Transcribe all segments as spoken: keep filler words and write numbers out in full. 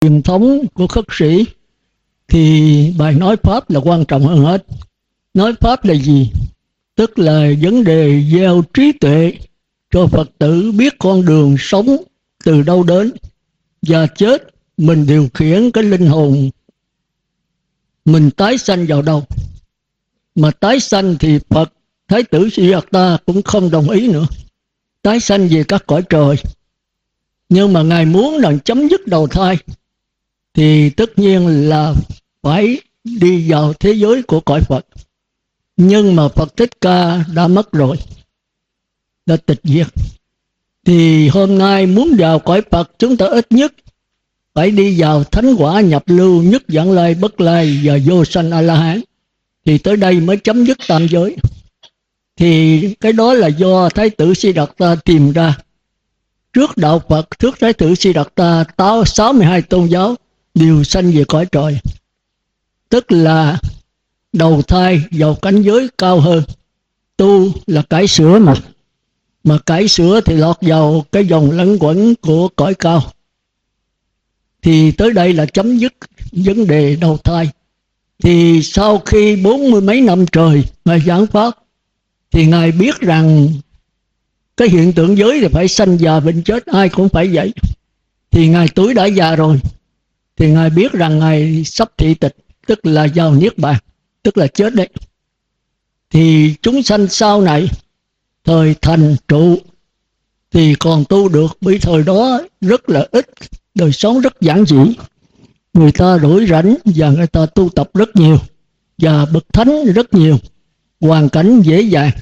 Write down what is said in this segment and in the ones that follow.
truyền thống của khất sĩ thì bài nói Pháp là quan trọng hơn hết. Nói Pháp là gì? Tức là vấn đề gieo trí tuệ cho Phật tử biết con đường sống từ đâu đến, và chết mình điều khiển cái linh hồn mình tái sanh vào đâu. Mà tái sanh thì Phật Thái tử Siddhartha cũng không đồng ý nữa, tái sanh về các cõi trời. Nhưng mà Ngài muốn là chấm dứt đầu thai thì tất nhiên là phải đi vào thế giới của cõi Phật. Nhưng mà Phật Thích Ca đã mất rồi, đã tịch diệt. Thì hôm nay muốn vào cõi Phật, chúng ta ít nhất phải đi vào thánh quả nhập lưu, nhất vãng lai, bất lai và vô sanh A-la-hán, thì tới đây mới chấm dứt tam giới. Thì cái đó là do Thái tử Siddhartha tìm ra. Trước đạo Phật, trước Thái tử Siddhartha, sáu mươi hai tôn giáo đều sanh về cõi trời, tức là đầu thai vào cảnh giới cao hơn. Tu là cải sửa mà, mà cải sửa thì lọt vào cái vòng lẫn quẩn của cõi cao. Thì tới đây là chấm dứt vấn đề đầu thai. Thì sau khi bốn mươi mấy năm trời Ngài giảng Pháp, thì Ngài biết rằng cái hiện tượng giới thì phải sanh già bệnh chết, ai cũng phải vậy. Thì Ngài tuổi đã già rồi, thì Ngài biết rằng Ngài sắp thị tịch, tức là vào Niết Bàn, tức là chết đấy. Thì chúng sanh sau này, thời thành trụ thì còn tu được, bởi thời đó rất là ít, đời sống rất giản dị. Người ta rỗi rảnh và người ta tu tập rất nhiều, và bậc thánh rất nhiều, hoàn cảnh dễ dàng.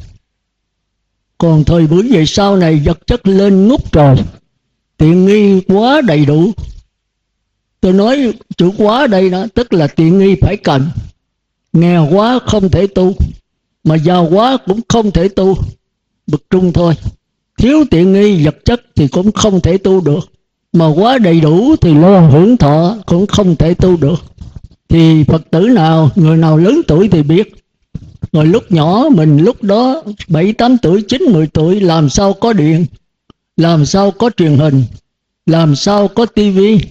Còn thời buổi về sau này vật chất lên ngút trời, tiện nghi quá đầy đủ. Tôi nói chữ quá đây đó, tức là tiện nghi phải cần. Nghèo quá không thể tu, mà giàu quá cũng không thể tu, bậc trung thôi. Thiếu tiện nghi vật chất thì cũng không thể tu được, mà quá đầy đủ thì lo hưởng thọ cũng không thể tu được. Thì Phật tử nào, người nào lớn tuổi thì biết. Rồi lúc nhỏ mình, lúc đó bảy tám tuổi, chín mười tuổi, làm sao có điện, làm sao có truyền hình, làm sao có tivi,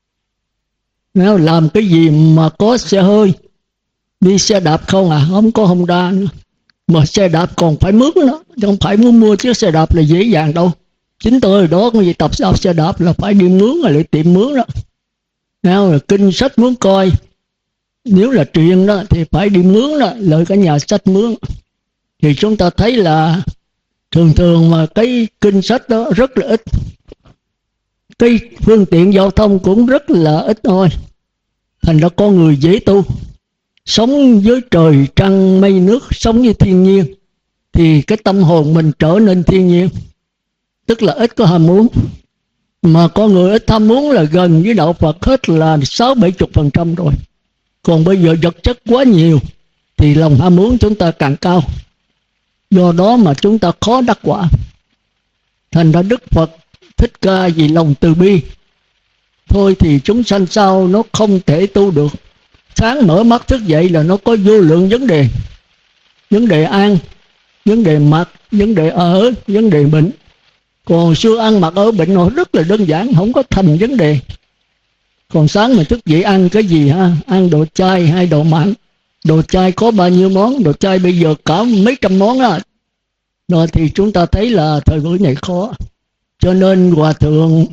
làm cái gì mà có xe hơi. Đi xe đạp không à, không có Honda nữa. Mà xe đạp còn phải mướn đó, không phải muốn mua chiếc xe đạp là dễ dàng đâu. Chính tôi đó có gì tập đạp xe đạp là phải đi mướn, rồi lại tiệm mướn đó. Nào, kinh sách muốn coi, nếu là truyện đó thì phải đi mướn đó, lợi cả nhà sách mướn. Thì chúng ta thấy là thường thường mà cái kinh sách đó rất là ít, cái phương tiện giao thông cũng rất là ít thôi. Thành ra con người dễ tu, sống với trời trăng mây nước, sống với thiên nhiên, thì cái tâm hồn mình trở nên thiên nhiên, tức là ít có ham muốn. Mà con người ít tham muốn là gần với đạo Phật hết là sáu bảy chục phần trăm rồi. Còn bây giờ vật chất quá nhiều thì lòng ham muốn chúng ta càng cao, do đó mà chúng ta khó đắc quả. Thành ra Đức Phật Thích Ca vì lòng từ bi thôi thì chúng sanh sau nó không thể tu được. Sáng mở mắt thức dậy là nó có vô lượng vấn đề. Vấn đề ăn, vấn đề mặc, vấn đề ở, vấn đề bệnh. Còn xưa ăn mặc ở bệnh nó rất là đơn giản, không có thành vấn đề. Còn sáng mà thức dậy ăn cái gì ha? Ăn đồ chay hay đồ mặn? Đồ chay có bao nhiêu món? Đồ chay bây giờ cả mấy trăm món á. Rồi thì chúng ta thấy là thời buổi này khó. Cho nên Hòa Thượng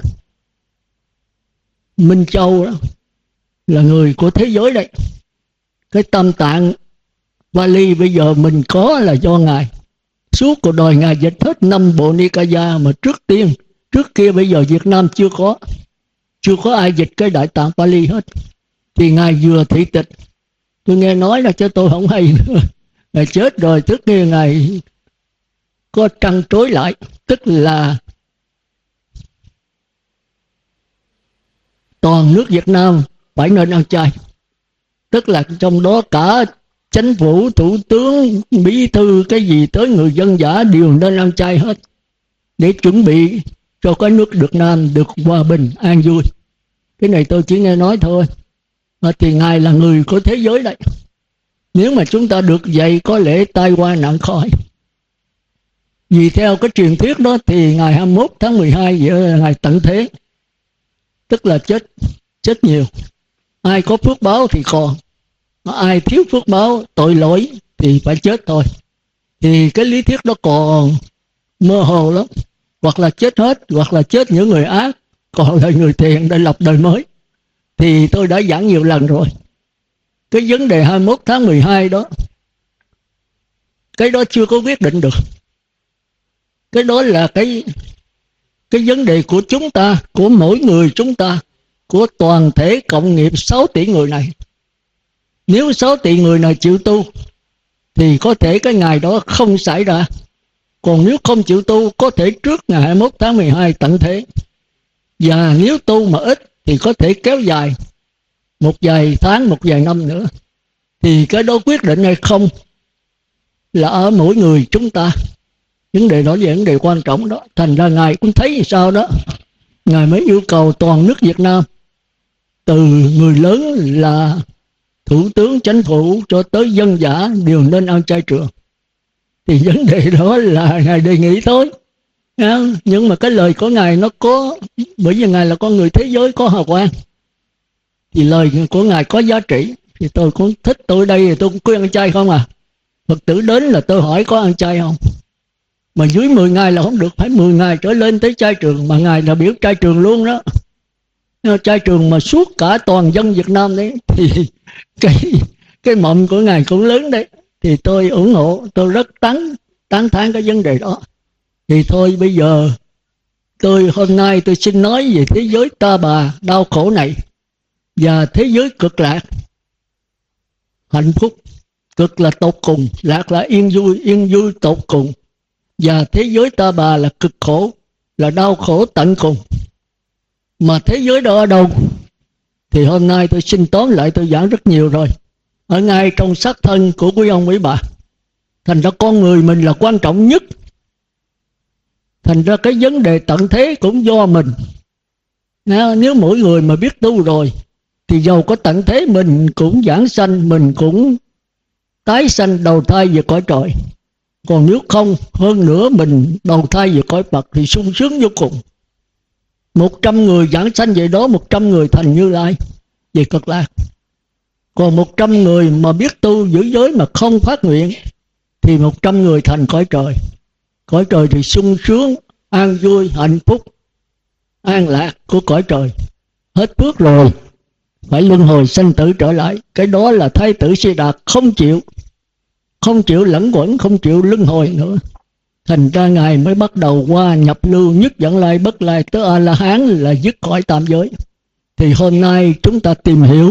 Minh Châu đó là người của thế giới đấy. Cái Tam Tạng Bali bây giờ mình có là do Ngài. Suốt cuộc đời Ngài dịch hết năm bộ Nikaya, mà trước tiên, trước kia bây giờ Việt Nam chưa có. Chưa có ai dịch cái Đại Tạng Bali hết. Thì Ngài vừa thị tịch. Tôi nghe nói là cho tôi không hay nữa. Ngài chết rồi, tức kia Ngài có trăn trối lại. Tức là toàn nước Việt Nam phải nên ăn chay. Tức là trong đó cả chính phủ, thủ tướng, bí thư, cái gì tới người dân dã đều nên ăn chay hết, để chuẩn bị cho cái nước Việt Nam được hòa bình, an vui. Cái này tôi chỉ nghe nói thôi. Mà thì Ngài là người của thế giới đấy. Nếu mà chúng ta được vậy có lẽ tai qua nạn khỏi. Vì theo cái truyền thuyết đó thì ngày hai mươi mốt tháng mười hai vậy là Ngài tận thế, tức là chết chết nhiều. Ai có phước báo thì còn, ai thiếu phước báo tội lỗi thì phải chết thôi. Thì cái lý thuyết đó còn mơ hồ lắm. Hoặc là chết hết, hoặc là chết những người ác, còn là người thiện để lập đời mới. Thì tôi đã giảng nhiều lần rồi. Cái vấn đề hai mươi mốt tháng mười hai đó, cái đó chưa có quyết định được. Cái đó là cái cái vấn đề của chúng ta, của mỗi người chúng ta, của toàn thể cộng nghiệp sáu tỷ người này. Nếu sáu tỷ người này chịu tu thì có thể cái ngày đó không xảy ra. Còn nếu không chịu tu, có thể trước ngày hai mươi mốt tháng mười hai tận thế. Và nếu tu mà ít thì có thể kéo dài một vài tháng, một vài năm nữa. Thì cái đó quyết định hay không là ở mỗi người chúng ta. Vấn đề đó là vấn đề quan trọng đó. Thành ra Ngài cũng thấy như sao đó, Ngài mới yêu cầu toàn nước Việt Nam, từ người lớn là thủ tướng chính phủ cho tới dân dã đều nên ăn chay trường. Thì vấn đề đó là Ngài đề nghị thôi. Nhưng mà cái lời của Ngài nó có, bởi vì Ngài là con người thế giới có hào quang, thì lời của Ngài có giá trị. Thì tôi cũng thích, tôi đây thì tôi cũng khuyên ăn chay không à. Phật tử đến là tôi hỏi có ăn chay không. Mà dưới mười ngày là không được, phải mười ngày trở lên tới chay trường. Mà Ngài là biểu chay trường luôn đó. Chay trường mà suốt cả toàn dân Việt Nam đấy, thì cái cái mộng của Ngài cũng lớn đấy. Thì tôi ủng hộ, tôi rất tán tán thán cái vấn đề đó. Thì thôi bây giờ tôi hôm nay tôi xin nói về thế giới ta bà đau khổ này, và thế giới cực lạc hạnh phúc. Cực là tột cùng, lạc là yên vui, yên vui tột cùng. Và thế giới ta bà là cực khổ, là đau khổ tận cùng. Mà thế giới đó ở đâu? Thì hôm nay tôi xin tóm lại, tôi giảng rất nhiều rồi. Ở ngay trong xác thân của quý ông quý bà. Thành ra con người mình là quan trọng nhất. Thành ra cái vấn đề tận thế cũng do mình. Nếu mỗi người mà biết tu rồi, thì dầu có tận thế mình cũng giảng sanh, mình cũng tái sanh đầu thai về cõi trời. Còn nếu không, hơn nữa mình đầu thai về cõi Phật thì sung sướng vô cùng. Một trăm người giảng sanh về đó, một trăm người thành Như Lai về Cực Lạc. Còn một trăm người mà biết tu giữ giới mà không phát nguyện thì một trăm người thành cõi trời. Cõi trời thì sung sướng, an vui, hạnh phúc, an lạc của cõi trời. Hết phước rồi, phải luân hồi sanh tử trở lại. Cái đó là Thái tử Si Đạt không chịu. Không chịu lẫn quẩn, không chịu luân hồi nữa. Thành ra Ngài mới bắt đầu qua nhập lưu nhất dẫn lai bất lai tới A-la-hán là dứt khỏi tam giới. Thì hôm nay chúng ta tìm hiểu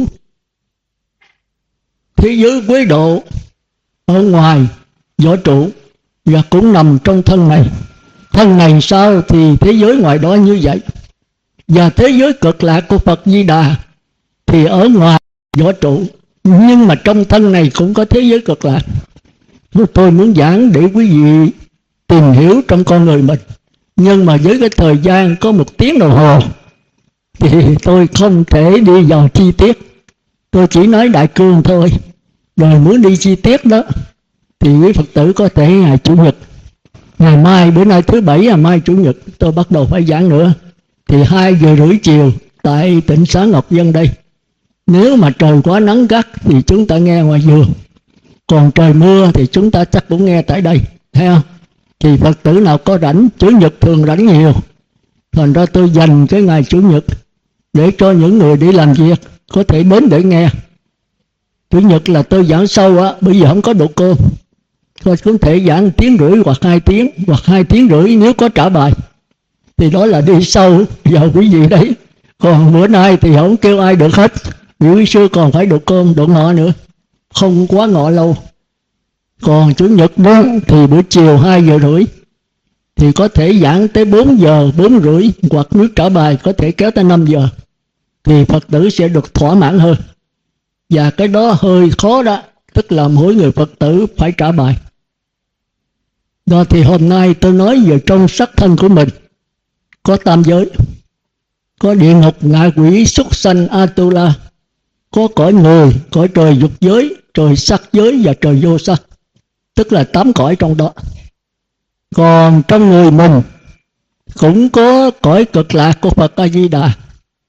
thế giới quế độ ở ngoài võ trụ, và cũng nằm trong thân này. Thân này sao thì thế giới ngoài đó như vậy. Và thế giới cực lạc của Phật Di Đà thì ở ngoài võ trụ, nhưng mà trong thân này cũng có thế giới cực lạc. Tôi muốn giảng để quý vị tìm hiểu trong con người mình. Nhưng mà với cái thời gian có một tiếng đồng hồ thì tôi không thể đi vào chi tiết. Tôi chỉ nói đại cương thôi. Rồi muốn đi chi tiết đó thì quý Phật tử có thể ngày Chủ nhật, ngày mai, bữa nay thứ bảy, ngày mai Chủ nhật tôi bắt đầu phải giảng nữa. Thì hai giờ rưỡi chiều tại tỉnh xá Ngọc Vân đây. Nếu mà trời quá nắng gắt thì chúng ta nghe ngoài vườn. Còn trời mưa thì chúng ta chắc cũng nghe tại đây, thấy không? Thì Phật tử nào có rảnh, Chủ nhật thường rảnh nhiều. Thành ra tôi dành cái ngày Chủ nhật để cho những người đi làm việc có thể đến để nghe. Chủ nhật là tôi giảng sâu á, bây giờ không có độ cơm. Tôi có thể giảng tiếng rưỡi hoặc hai tiếng, hoặc hai tiếng rưỡi nếu có trả bài. Thì đó là đi sâu vào quý vị đấy. Còn bữa nay thì không kêu ai được hết. Vì quý sư còn phải độ cơm, độ ngọ nữa. Không quá ngọ lâu. Còn Chủ nhật đó thì buổi chiều hai giờ rưỡi thì có thể giảng tới bốn giờ, bốn rưỡi, hoặc nếu trả bài có thể kéo tới năm giờ. Thì Phật tử sẽ được thỏa mãn hơn. Và cái đó hơi khó đó, tức là mỗi người Phật tử phải trả bài. Đó thì hôm nay tôi nói về trong sắc thân của mình có tam giới. Có địa ngục, ngạ quỷ, súc sanh, Atula. Có cõi người, cõi trời dục giới, trời sắc giới và trời vô sắc. Tức là tám cõi trong đó. Còn trong người mình cũng có cõi cực lạc của Phật A-di-đà.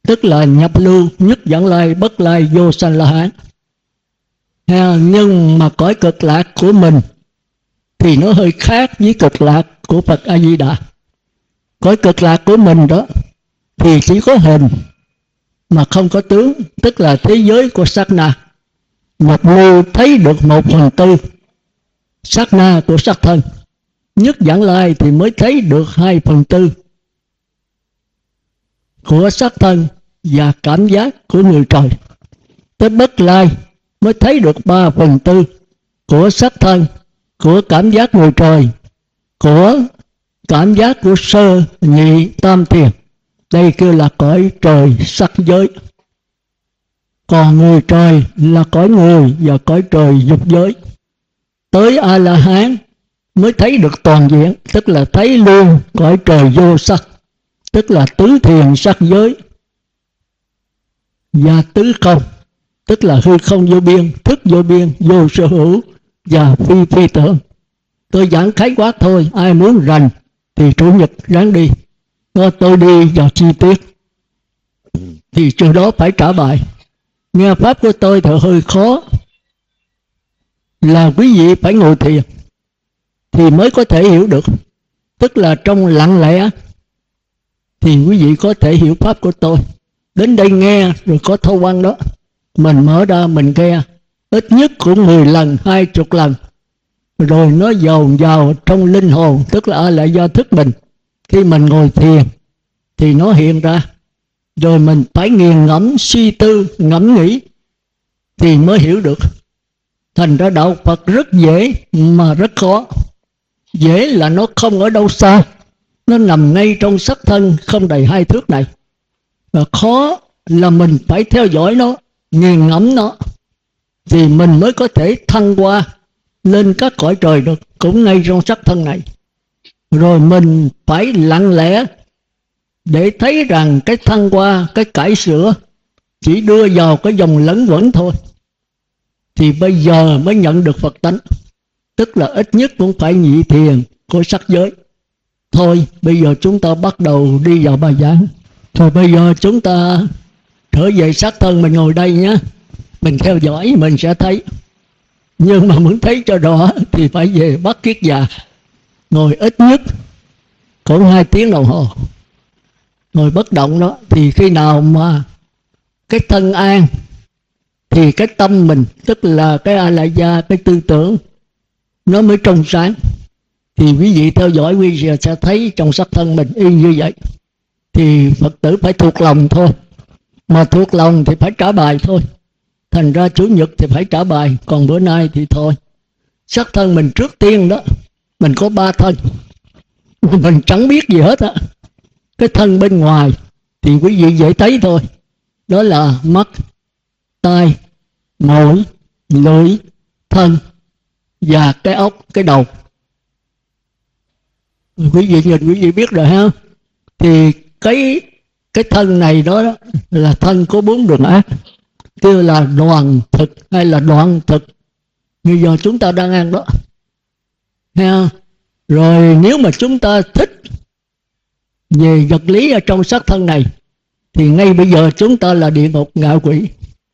tức là nhập lưu, nhất vãng lai, bất lai, vô sanh la hán. Nhưng mà cõi cực lạc của mình thì nó hơi khác với cực lạc của Phật A Di Đà. Cõi cực lạc của mình đó thì chỉ có hình mà không có tướng, tức là thế giới của sát na. Nhập lưu thấy được một phần tư sát na của sắc thân, nhất vãng lai thì mới thấy được hai phần tư của sắc thân và cảm giác của người trời. Tới bất lai mới thấy được ba phần tư của sắc thân, của cảm giác người trời, của cảm giác của sơ nhị tam thiền. Đây kêu là cõi trời sắc giới. Còn người trời là cõi người và cõi trời dục giới. Tới A-la-hán mới thấy được toàn diện, tức là thấy luôn cõi trời vô sắc, tức là tứ thiền sắc giới, và tứ không, tức là hư không vô biên, thức vô biên, vô sở hữu và phi phi tưởng. Tôi giảng khái quát thôi, ai muốn rành thì chủ nhật ráng đi. Nó tôi đi vào chi tiết thì trường đó phải trả bài. Nghe pháp của tôi thì hơi khó, là quý vị phải ngồi thiền thì mới có thể hiểu được. Tức là trong lặng lẽ thì quý vị có thể hiểu pháp của tôi. Đến đây nghe rồi có thâu văn đó, mình mở ra mình nghe ít nhất cũng mười lần, hai chục lần, rồi nó dồn vào trong linh hồn, tức là lại do thức mình. Khi mình ngồi thiền thì nó hiện ra, rồi mình phải nghiền ngẫm, suy tư, ngẫm nghĩ thì mới hiểu được. Thành ra đạo Phật rất dễ mà rất khó. Dễ là nó không ở đâu xa, nó nằm ngay trong sắc thân không đầy hai thước này. Và khó là mình phải theo dõi nó, nghiền ngẫm nó, thì mình mới có thể thăng qua lên các cõi trời được, cũng ngay trong sắc thân này. Rồi mình phải lặng lẽ để thấy rằng cái thăng qua, cái cải sửa chỉ đưa vào cái dòng lẫn quẩn thôi, thì bây giờ mới nhận được Phật tánh. Tức là ít nhất cũng phải nhị thiền của sắc giới. Thôi bây giờ chúng ta bắt đầu đi vào bài giảng. Rồi bây giờ chúng ta trở về sắc thân, mình ngồi đây nhé, mình theo dõi mình sẽ thấy. Nhưng mà muốn thấy cho rõ thì phải về Bắc Kiết Già, ngồi ít nhất cũng hai tiếng đồng hồ, ngồi bất động đó. Thì khi nào mà cái thân an thì cái tâm mình, tức là cái a la gia, cái tư tưởng nó mới trong sáng. Thì quý vị theo dõi quý vị sẽ thấy trong sắc thân mình y như vậy. Thì Phật tử phải thuộc lòng thôi, mà thuộc lòng thì phải trả bài thôi. Thành ra chủ nhật thì phải trả bài, còn bữa nay thì thôi. Sắc thân mình trước tiên đó, mình có ba thân, mình chẳng biết gì hết á. Cái thân bên ngoài thì quý vị dễ thấy thôi, đó là mắt, tai, mũi, lưỡi, thân và cái óc, cái đầu. Quý vị nhìn quý vị biết rồi ha. Thì cái cái thân này đó là thân có bốn đường ác, kêu là đoàn thực hay là đoạn thực, như giờ chúng ta đang ăn đó ha. Rồi nếu mà chúng ta thích về vật lý ở trong sắc thân này thì ngay bây giờ chúng ta là địa ngục ngạ quỷ.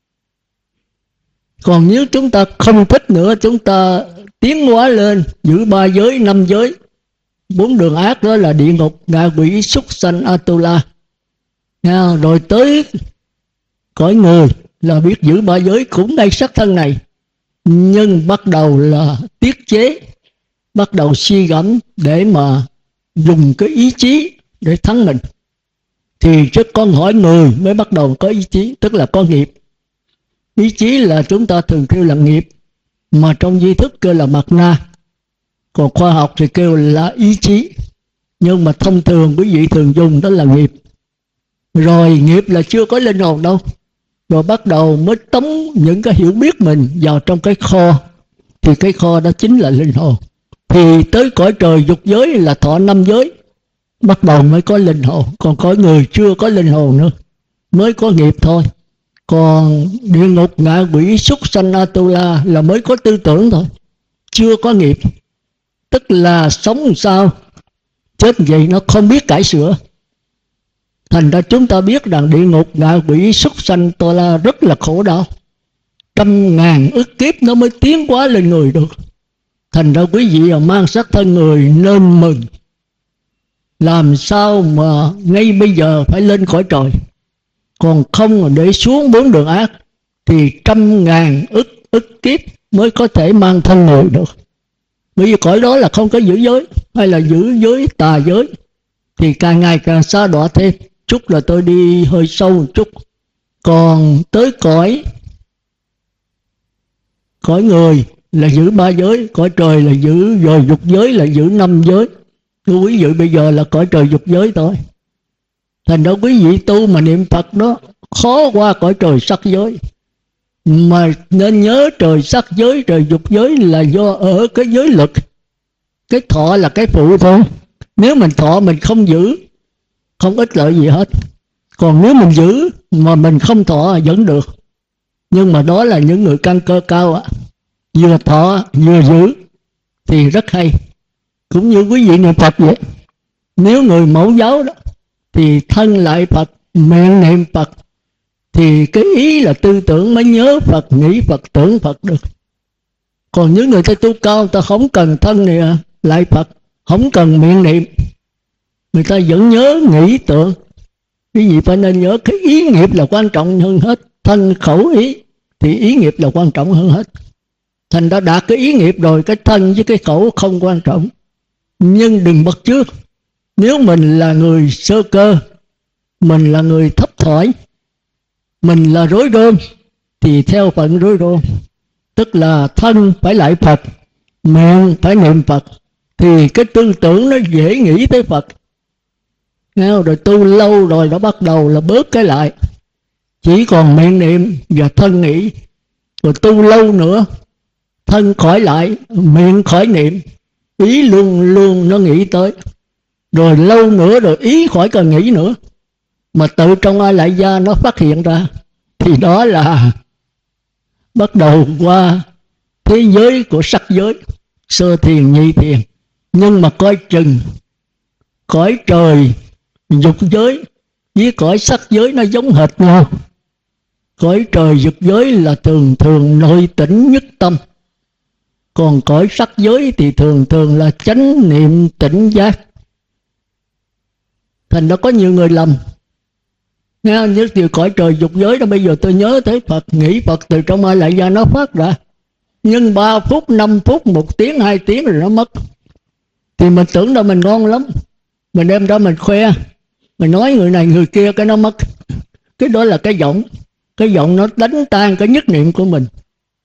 Còn nếu chúng ta không thích nữa, chúng ta tiến hóa lên giữ ba giới, năm giới, bốn đường ác đó là địa ngục, ngạ quỷ, súc sanh, Atula. Nha, rồi tới cõi người là biết giữ ba giới cũng ngay sắc thân này, nhưng bắt đầu là tiết chế, bắt đầu suy gẫm để mà dùng cái ý chí để thắng mình. Thì trước con hỏi người mới bắt đầu có ý chí, tức là có nghiệp. Ý chí là chúng ta thường kêu là nghiệp, mà trong di thức kêu là mạt na, còn khoa học thì kêu là ý chí. Nhưng mà thông thường quý vị thường dùng đó là nghiệp. Rồi nghiệp là chưa có linh hồn đâu, rồi bắt đầu mới tống những cái hiểu biết mình vào trong cái kho, thì cái kho đó chính là linh hồn. Thì tới cõi trời dục giới là thọ năm giới, bắt đầu mới có linh hồn. Còn cõi người chưa có linh hồn nữa, mới có nghiệp thôi. Còn địa ngục, ngạ quỷ, súc sanh, Atula là mới có tư tưởng thôi, chưa có nghiệp. Tức là sống sao chết vậy nó không biết cải sửa. Thành ra chúng ta biết rằng địa ngục, ngạ quỷ, súc sanh, to la rất là khổ đau. Trăm ngàn ức kiếp nó mới tiến hóa lên người được. Thành ra quý vị mang xác thân người nên mừng. Làm sao mà ngay bây giờ phải lên cõi trời, còn không để xuống bốn đường ác, thì trăm ngàn ức ức kiếp mới có thể mang thân người được. Bởi vì cõi đó là không có giữ giới, hay là giữ giới tà giới, thì càng ngày càng xa đọa thêm. Chút là tôi đi hơi sâu một chút. Còn tới cõi Cõi người là giữ ba giới, cõi trời là giữ, rồi dục giới là giữ năm giới. Thưa quý vị, bây giờ là cõi trời dục giới thôi. Thành ra quý vị tu mà niệm Phật đó khó qua cõi trời sắc giới. Mà nên nhớ trời sắc giới, trời dục giới là do ở cái giới lực. Cái thọ là cái phụ thôi. Nếu mình thọ mình không giữ, không ích lợi gì hết. Còn nếu mình giữ mà mình không thọ vẫn được. Nhưng mà đó là những người căn cơ cao ạ. Vừa thọ vừa giữ thì rất hay. Cũng như quý vị niệm Phật vậy. Nếu người mẫu giáo đó thì thân lại Phật, miệng niệm Phật, thì cái ý là tư tưởng mới nhớ Phật, nghĩ Phật, tưởng Phật được. Còn những người ta tu cao, người ta không cần thân này lại Phật, không cần miệng niệm, người ta vẫn nhớ nghĩ tưởng. Quý vị phải nên nhớ cái ý nghiệp là quan trọng hơn hết. Thân khẩu ý thì ý nghiệp là quan trọng hơn hết. Thành đã đạt cái ý nghiệp rồi, cái thân với cái khẩu không quan trọng. Nhưng đừng bắt chước. Nếu mình là người sơ cơ, mình là người thấp thỏi, mình là rối rôm, thì theo phận rối rôm. Tức là thân phải lại Phật, miệng phải niệm Phật, thì cái tư tưởng nó dễ nghĩ tới Phật. Nghe rồi tu lâu rồi nó bắt đầu là bớt cái lại, chỉ còn miệng niệm và thân nghĩ. Rồi tu lâu nữa, thân khỏi lại, miệng khỏi niệm, ý luôn luôn nó nghĩ tới. Rồi lâu nữa rồi ý khỏi cần nghĩ nữa, mà tự trong ai lại gia nó phát hiện ra, thì đó là bắt đầu qua thế giới của sắc giới, sơ thiền, nhị thiền. Nhưng mà coi chừng cõi trời dục giới với cõi sắc giới nó giống hệt nhau. Cõi trời dục giới là thường thường nội tỉnh nhất tâm, còn cõi sắc giới thì thường thường là chánh niệm tỉnh giác. Thành nó có nhiều người lầm. Nghe như từ cõi trời dục giới đó, bây giờ tôi nhớ tới Phật, nghĩ Phật, từ trong ai lại ra nó phát ra. Nhưng ba phút, năm phút, một tiếng, hai tiếng rồi nó mất. Thì mình tưởng là mình ngon lắm, mình đem ra mình khoe, mình nói người này người kia, cái nó mất. Cái đó là cái giọng. Cái giọng nó đánh tan cái nhất niệm của mình.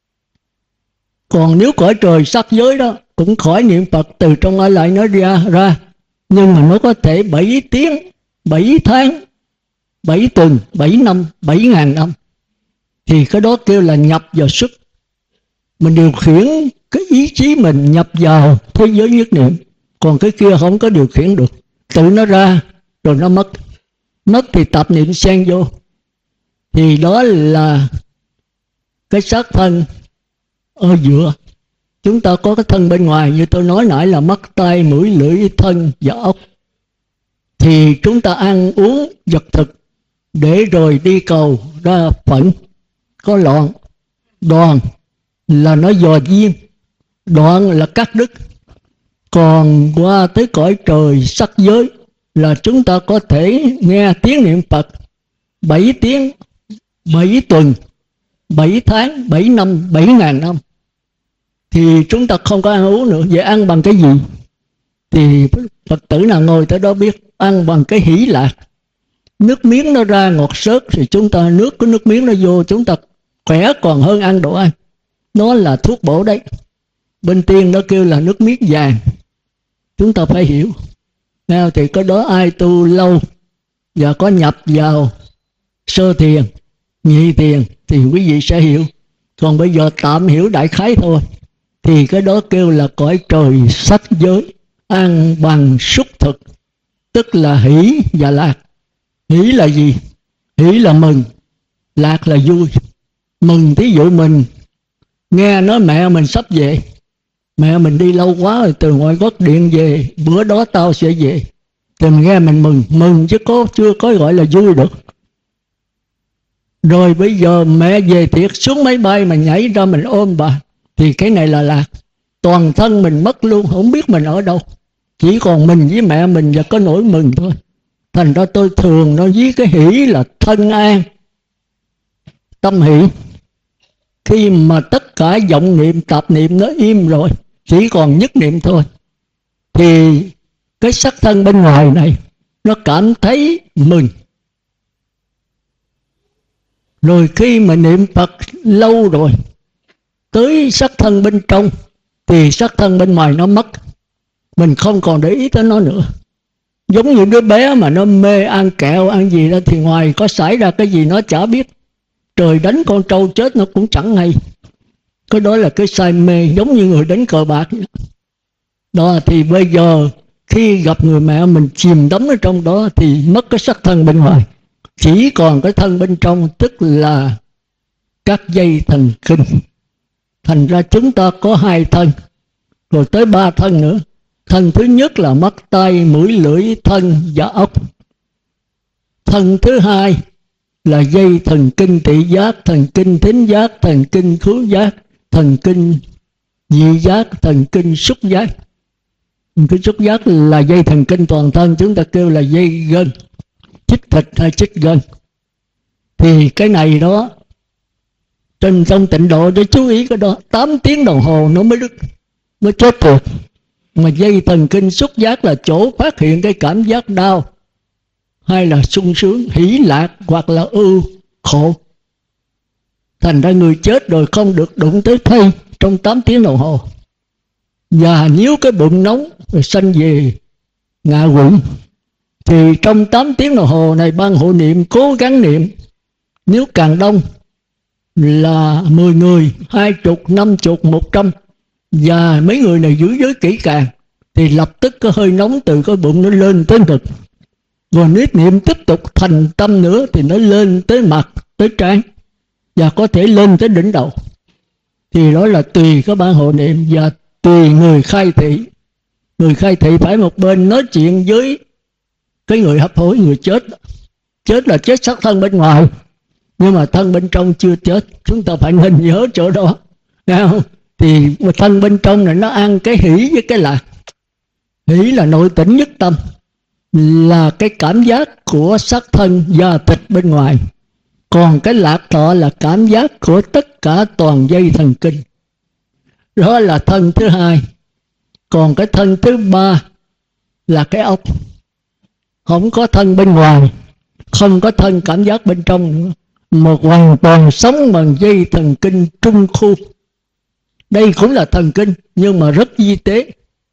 Còn nếu cõi trời sắc giới đó cũng khỏi niệm Phật, từ trong ai lại nó ra ra nhưng mà nó có thể bảy tiếng, bảy tháng, bảy tuần, bảy năm, bảy ngàn năm, thì cái đó kêu là nhập vào sức. Mình điều khiển cái ý chí mình nhập vào thế giới nhất niệm. Còn cái kia không có điều khiển được, tự nó ra rồi nó mất. Mất thì tạp niệm xen vô. Thì đó là cái xác thân ở giữa. Chúng ta có cái thân bên ngoài, như tôi nói nãy là mắt, tai, mũi, lưỡi, thân và ốc. Thì chúng ta ăn uống vật thực để rồi đi cầu ra phận. Có loạn, đoàn là nó dò duyên, đoạn là cắt đứt. Còn qua tới cõi trời sắc giới là chúng ta có thể nghe tiếng niệm Phật bảy tiếng, bảy tuần, bảy tháng, bảy năm, bảy ngàn năm. Thì chúng ta không có ăn uống nữa. Vậy ăn bằng cái gì? Thì Phật tử nào ngồi tới đó biết. Ăn bằng cái hỷ lạc. Nước miếng nó ra ngọt xớt, thì chúng ta nước cái nước miếng nó vô, chúng ta khỏe còn hơn ăn đồ ăn. Nó là thuốc bổ đấy. Bên tiên nó kêu là nước miếng vàng. Chúng ta phải hiểu. Nào thì cái đó ai tu lâu và có nhập vào sơ thiền, nhị thiền thì quý vị sẽ hiểu. Còn bây giờ tạm hiểu đại khái thôi. Thì cái đó kêu là cõi trời sắc giới, ăn bằng xúc thực, tức là hỷ và lạc. Hỷ là gì? Hỷ là mừng, lạc là vui. Mừng thí dụ mình nghe nói mẹ mình sắp về, mẹ mình đi lâu quá rồi từ ngoại quốc điện về, bữa đó tao sẽ về. thì mình nghe mình mừng, mừng chứ có chưa có gọi là vui được. Rồi bây giờ mẹ về thiệt, xuống máy bay mà nhảy ra mình ôm bà, thì cái này là lạc. Toàn thân mình mất luôn, không biết mình ở đâu, chỉ còn mình với mẹ mình và có nỗi mừng thôi. Thành ra tôi thường nói với cái hỷ là thân an, tâm hỷ. Khi mà tất cả vọng niệm tạp niệm nó im rồi, chỉ còn nhất niệm thôi, thì cái sắc thân bên ngoài này nó cảm thấy mừng. Rồi khi mà niệm Phật lâu rồi, tới sắc thân bên trong, thì sắc thân bên ngoài nó mất, mình không còn để ý tới nó nữa. Giống như đứa bé mà nó mê ăn kẹo ăn gì đó, thì ngoài có xảy ra cái gì nó chả biết, trời đánh con trâu chết nó cũng chẳng hay. Cái đó là cái say mê, giống như người đánh cờ bạc đó. Thì bây giờ khi gặp người mẹ mình chìm đắm ở trong đó, thì mất cái sắc thân bên ngoài, chỉ còn cái thân bên trong, tức là các dây thần kinh. Thành ra chúng ta có hai thân, rồi tới ba thân nữa. Thân thứ nhất là mắt, tai, mũi, lưỡi, thân và ốc. Thân thứ hai là dây thần kinh thị giác, thần kinh thính giác, thần kinh khứu giác, thần kinh vị giác, thần kinh xúc giác. Cái xúc giác là dây thần kinh toàn thân, chúng ta kêu là dây gân, chích thịt hay chích gân. Thì cái này đó, trên trong tịnh độ để chú ý cái đó, tám tiếng đồng hồ nó mới đứt, mới chết được. Mà dây thần kinh xúc giác là chỗ phát hiện cái cảm giác đau, hay là sung sướng, hỷ lạc, hoặc là ưu, khổ. Thành ra người chết rồi không được đụng tới thây trong tám tiếng đồng hồ. Và nếu cái bụng nóng rồi sanh về ngạ quỷ, thì trong tám tiếng đồng hồ này ban hộ niệm cố gắng niệm. Nếu càng đông là mười người, hai chục, năm chục, một trăm, và mấy người này giữ giới kỹ càng, thì lập tức cái hơi nóng từ cái bụng nó lên tới ngực. Rồi nếu niệm tiếp tục thành tâm nữa thì nó lên tới mặt, tới trán, và có thể lên tới đỉnh đầu. Thì đó là tùy các ban hộ niệm và tùy người khai thị. Người khai thị phải một bên nói chuyện với cái người hấp hối, người chết. Chết là chết sắc thân bên ngoài, nhưng mà thân bên trong chưa chết. Chúng ta phải nên nhớ chỗ đó, nghe không? Thì thân bên trong này nó ăn cái hỷ với cái lạc. Hỷ là nội tỉnh nhất tâm, là cái cảm giác của sắc thân da thịt bên ngoài. Còn cái lạc thọ là cảm giác của tất cả toàn dây thần kinh. Đó là thân thứ hai. Còn cái thân thứ ba là cái ốc. Không có thân bên ngoài, không có thân cảm giác bên trong nữa, mà hoàn toàn sống bằng dây thần kinh trung khu. Đây cũng là thần kinh, nhưng mà rất vi tế.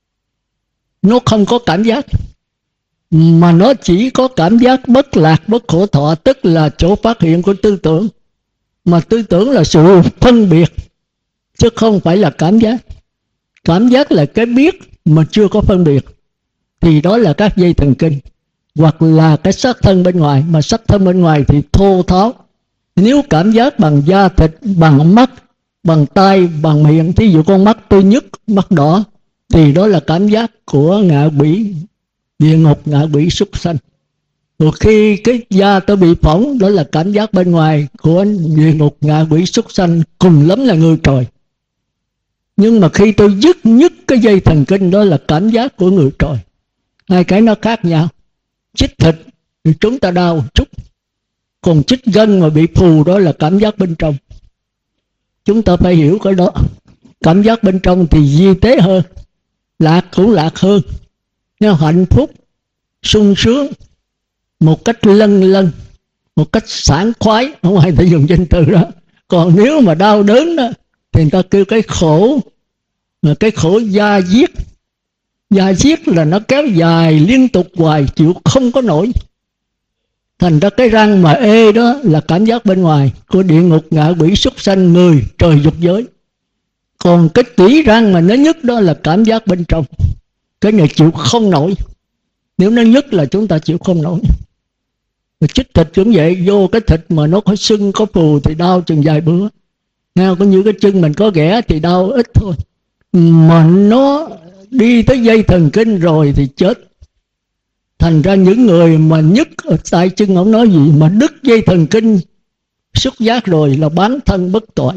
Nó không có cảm giác, mà nó chỉ có cảm giác bất lạc, bất khổ thọ, tức là chỗ phát hiện của tư tưởng. Mà tư tưởng là sự phân biệt, chứ không phải là cảm giác. Cảm giác là cái biết mà chưa có phân biệt, thì đó là các dây thần kinh, hoặc là cái sắc thân bên ngoài. Mà sắc thân bên ngoài thì thô tháo. Nếu cảm giác bằng da thịt, bằng mắt, bằng tai, bằng miệng, thí dụ con mắt tôi nhức, mắt đỏ, thì đó là cảm giác của ngạ quỷ, địa ngục, ngạ quỷ, súc sanh. Rồi khi cái da tôi bị phỏng, đó là cảm giác bên ngoài của địa ngục, ngạ quỷ, súc sanh, cùng lắm là người trời. Nhưng mà khi tôi dứt nhức cái dây thần kinh, đó là cảm giác của người trời. Hai cái nó khác nhau. Chích thịt thì chúng ta đau một chút, còn chích gân mà bị phù, đó là cảm giác bên trong. Chúng ta phải hiểu cái đó. Cảm giác bên trong thì vi tế hơn, lạc cũng lạc hơn. Nhưng hạnh phúc, sung sướng, một cách lân lân, một cách sảng khoái, không ai thể dùng danh từ đó. Còn nếu mà đau đớn đó, thì người ta kêu cái khổ, mà cái khổ da diết. Da diết là nó kéo dài liên tục hoài, chịu không có nổi. Thành ra cái răng mà ê đó là cảm giác bên ngoài của địa ngục, ngạ quỷ, súc sanh, người, trời, dục giới. Còn cái tủy răng mà nó nhức đó là cảm giác bên trong. Cái này chịu không nổi. Nếu nó nhức là chúng ta chịu không nổi. Rồi chích thịt cũng vậy, vô cái thịt mà nó có sưng, có phù thì đau chừng vài bữa. Nghe có như cái chân mình có ghẻ thì đau ít thôi. Mà nó đi tới dây thần kinh rồi thì chết. Thành ra những người mà nhức ở tay chân, ông nói gì mà đứt dây thần kinh xúc giác rồi là bán thân bất tội.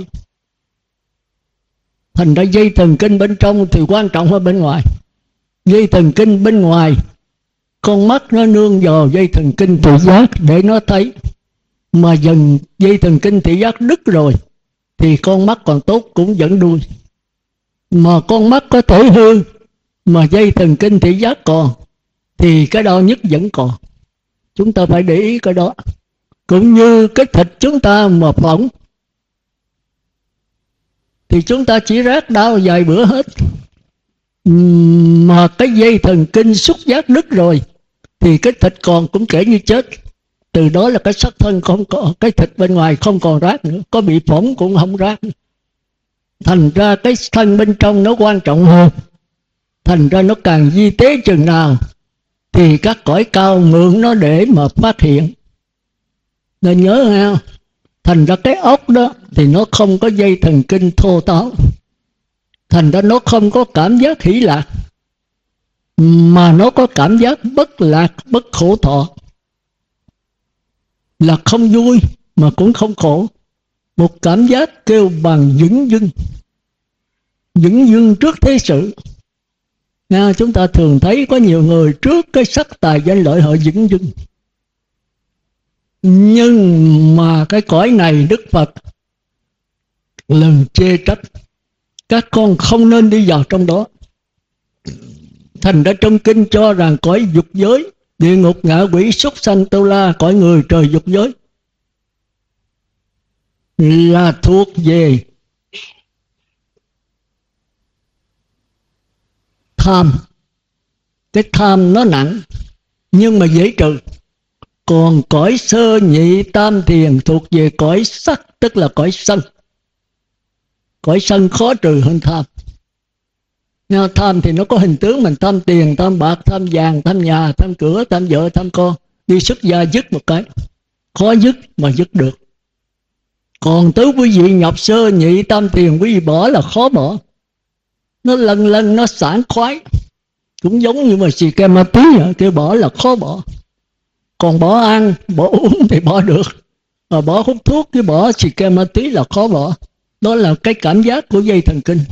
Thành ra dây thần kinh bên trong thì quan trọng hơn bên ngoài. Dây thần kinh bên ngoài, con mắt nó nương vào dây thần kinh thị giác để nó thấy. Mà dần dây thần kinh thị giác đứt rồi thì con mắt còn tốt cũng vẫn đuôi. Mà con mắt có thể hư mà dây thần kinh thị giác còn thì cái đau nhức vẫn còn. Chúng ta phải để ý cái đó. Cũng như cái thịt chúng ta mà phỏng thì chúng ta chỉ rát đau vài bữa hết. Mà cái dây thần kinh xúc giác đứt rồi thì cái thịt còn cũng kể như chết. Từ đó là cái xác thân không có, cái thịt bên ngoài không còn rát nữa, có bị phỏng cũng không rát nữa. Thành ra cái thân bên trong nó quan trọng hơn. Thành ra nó càng vi tế chừng nào thì các cõi cao mượn nó để mà phát hiện. Nên nhớ ha, thành ra cái óc đó thì nó không có dây thần kinh thô táo. Thành ra nó không có cảm giác hỷ lạc, mà nó có cảm giác bất lạc, bất khổ thọ. Là không vui mà cũng không khổ. Một cảm giác kêu bằng dửng dưng. Dửng dưng trước thế sự. Nga, chúng ta thường thấy có nhiều người trước cái sắc tài danh lợi họ dửng dưng. Nhưng mà cái cõi này Đức Phật lần chê trách các con không nên đi vào trong đó. Thành ra trong kinh cho rằng cõi dục giới, địa ngục, ngạ quỷ, súc sanh, tu la, cõi người, trời, dục giới là thuộc về tham. Cái tham nó nặng nhưng mà dễ trừ. Còn cõi sơ nhị tam thiền thuộc về cõi sắc, tức là cõi sân. Cõi sân khó trừ hơn tham. Nhưng tham thì nó có hình tướng, mình tham tiền, tham bạc, tham vàng, tham nhà, tham cửa, tham vợ, tham con. Đi xuất gia dứt một cái, khó dứt mà dứt được. Còn tới quý vị nhập sơ nhị tam thiền, quý vị bỏ là khó bỏ. Nó lần lần nó sảng khoái. Cũng giống như mà xì ke ma túy, kêu bỏ là khó bỏ. Còn bỏ ăn, bỏ uống thì bỏ được. Mà bỏ hút thuốc với bỏ xì ke ma túy là khó bỏ. Đó là cái cảm giác của dây thần kinh.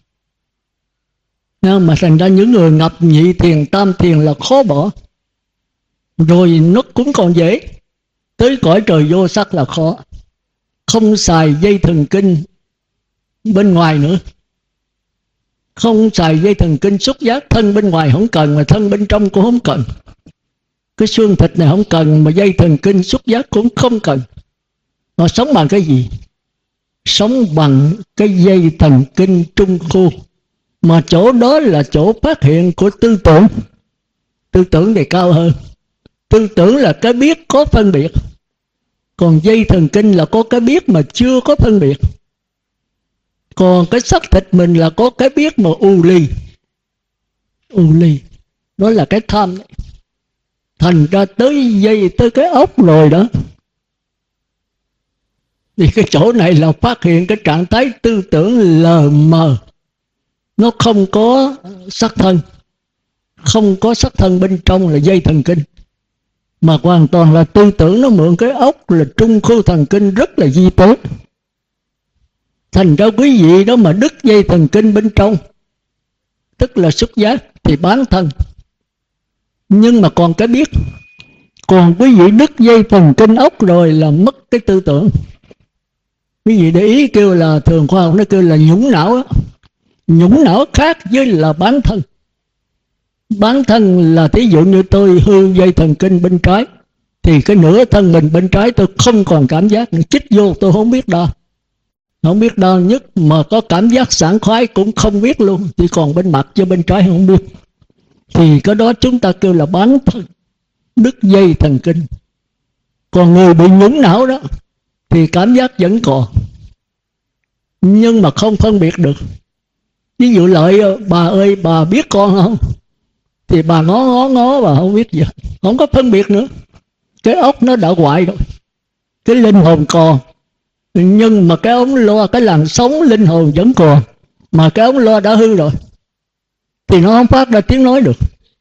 Nhưng mà thành ra những người ngập nhị thiền, tam thiền là khó bỏ. Rồi nó cũng còn dễ. Tới cõi trời vô sắc là khó. Không xài dây thần kinh bên ngoài nữa. Không xài dây thần kinh xúc giác. Thân bên ngoài không cần, mà thân bên trong cũng không cần. Cái xương thịt này không cần, mà dây thần kinh xúc giác cũng không cần. Họ sống bằng cái gì? Sống bằng cái dây thần kinh trung khu. Mà chỗ đó là chỗ phát hiện của tư tưởng. Tư tưởng thì cao hơn. Tư tưởng là cái biết có phân biệt. Còn dây thần kinh là có cái biết mà chưa có phân biệt. Còn cái xác thịt mình là có cái biết mà u ly. U ly. Đó là cái tham đấy. Thành ra tới dây, tới cái ốc rồi đó. Thì cái chỗ này là phát hiện cái trạng thái tư tưởng lờ mờ. Nó không có sắc thân. Không có sắc thân bên trong là dây thần kinh. Mà hoàn toàn là tư tưởng nó mượn cái ốc là trung khu thần kinh rất là vi tế. Thành ra quý vị đó mà đứt dây thần kinh bên trong, tức là xúc giác, thì bán thân. Nhưng mà còn cái biết. Còn quý vị đứt dây thần kinh ốc rồi là mất cái tư tưởng. Quý vị để ý kêu là thường khoa học nó kêu là nhũng não đó. Nhũng não khác với là bán thân. Bán thân là thí dụ như tôi hư dây thần kinh bên trái, thì cái nửa thân mình bên trái tôi không còn cảm giác nữa. Chích vô tôi không biết đau. Không biết đau nhất mà có cảm giác sảng khoái cũng không biết luôn. Chỉ còn bên mặt chứ bên trái không biết. Thì cái đó chúng ta kêu là bán thân, đứt dây thần kinh. Còn người bị nhũng não đó thì cảm giác vẫn còn, nhưng mà không phân biệt được. Ví dụ lợi bà ơi bà biết con không, thì bà ngó ngó ngó bà không biết gì, không có phân biệt nữa. Cái óc nó đã hoại rồi, cái linh hồn còn, nhưng mà cái ống loa, cái làn sóng linh hồn vẫn còn, mà cái ống loa đã hư rồi thì nó không phát ra tiếng nói được.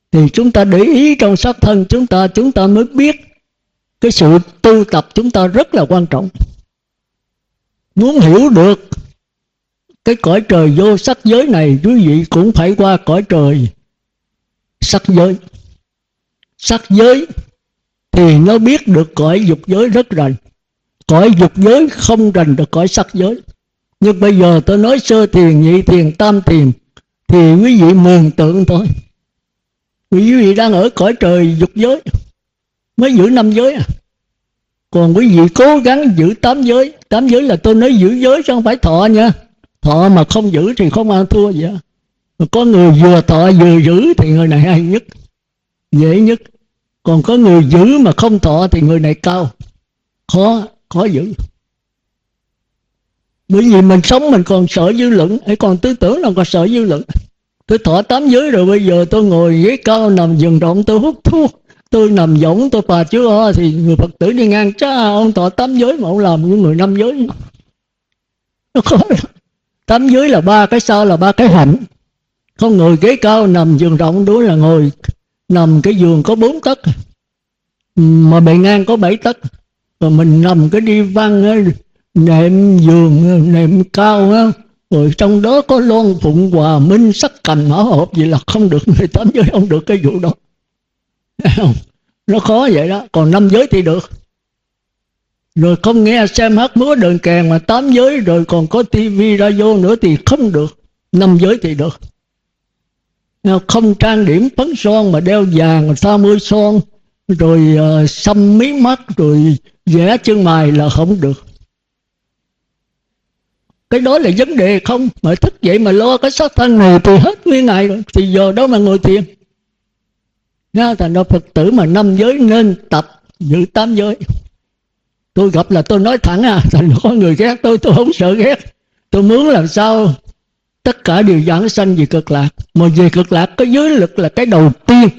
Thì chúng ta để ý trong xác thân chúng ta, chúng ta mới biết cái sự tu tập chúng ta rất là quan trọng. Muốn hiểu được cái cõi trời vô sắc giới này, quý vị cũng phải qua cõi trời sắc giới. Sắc giới thì nó biết được cõi dục giới rất rành. Cõi dục giới không rành được cõi sắc giới. Nhưng bây giờ tôi nói sơ thiền, nhị thiền, tam thiền thì quý vị mường tượng thôi. Quý vị đang ở cõi trời dục giới, mới giữ năm giới à. Còn quý vị cố gắng giữ tám giới. Tám giới là tôi nói giữ giới chứ không phải thọ nha. Thọ mà không giữ thì không ăn thua gì hết. Có người vừa thọ vừa giữ thì người này hay nhất, dễ nhất. Còn có người giữ mà không thọ thì người này cao, khó, khó giữ. Bởi vì mình sống mình còn sợ dư luận, hay còn tư tưởng là còn sợ dư luận. Tôi thọ tám giới rồi, bây giờ tôi ngồi ghế cao nằm giường rộng, tôi hút thuốc, tôi nằm võng, tôi phà chứ o, thì người Phật tử đi ngang, cha ông thọ tám giới mà ông làm những người năm giới. Nó khó. Tám giới là ba cái sau là ba cái hạnh. Không ngồi ghế cao nằm giường rộng, đúng là ngồi nằm cái giường có bốn tấc mà bề ngang có bảy tấc. Rồi mình nằm cái đi văn nệm giường nệm cao á, rồi trong đó có loan phụng hòa minh sắc cành mã hộp gì là không được. Người tám giới không được cái vụ đó. Nó khó vậy đó. Còn năm giới thì được. Rồi không nghe xem hát múa đờn kèn mà tám giới rồi còn có tivi ra vô nữa thì không được. Năm giới thì được. Không trang điểm phấn son mà đeo vàng sa mươi son, rồi uh, xăm mí mắt, rồi vẽ chân mày là không được. Cái đó là vấn đề không. Mà thức dậy mà lo cái xác thân này thì hết nguyên ngày rồi. Thì giờ đó mà ngồi thiền. Nha, thành ra Phật tử mà năm giới nên tập giữ tám giới. Tôi gặp là tôi nói thẳng à, thành có người ghét tôi, tôi không sợ ghét. Tôi muốn làm sao tất cả đều giảng sanh về cực lạc. Mà về cực lạc có giới lực là cái đầu tiên.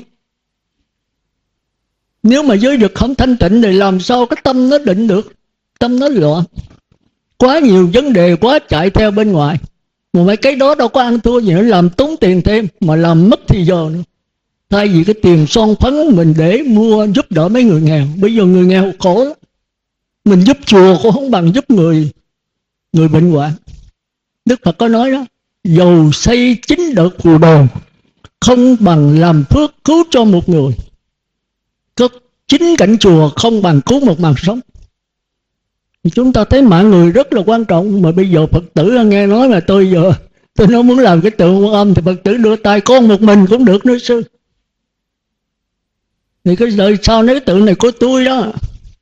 Nếu mà giới lực không thanh tịnh thì làm sao cái tâm nó định được. Tâm nó loạn. Quá nhiều vấn đề, quá chạy theo bên ngoài. Mà mấy cái đó đâu có ăn thua gì nữa, làm tốn tiền thêm mà làm mất thì giờ nữa. Thay vì cái tiền son phấn mình để mua giúp đỡ mấy người nghèo. Bây giờ người nghèo khổ lắm. Mình giúp chùa cũng không bằng giúp người người bệnh hoạn. Đức Phật có nói đó, dầu xây chín đợt phù đồ không bằng làm phước cứu cho một người. Có chín cảnh chùa không bằng cứu một mạng sống. Thì chúng ta thấy mạng người rất là quan trọng. Mà bây giờ Phật tử nghe nói là tôi giờ tôi nói muốn làm cái tượng Quan Âm thì Phật tử đưa tay con một mình cũng được nữa sư. Thì cái đời sau nói cái tượng này của tôi đó.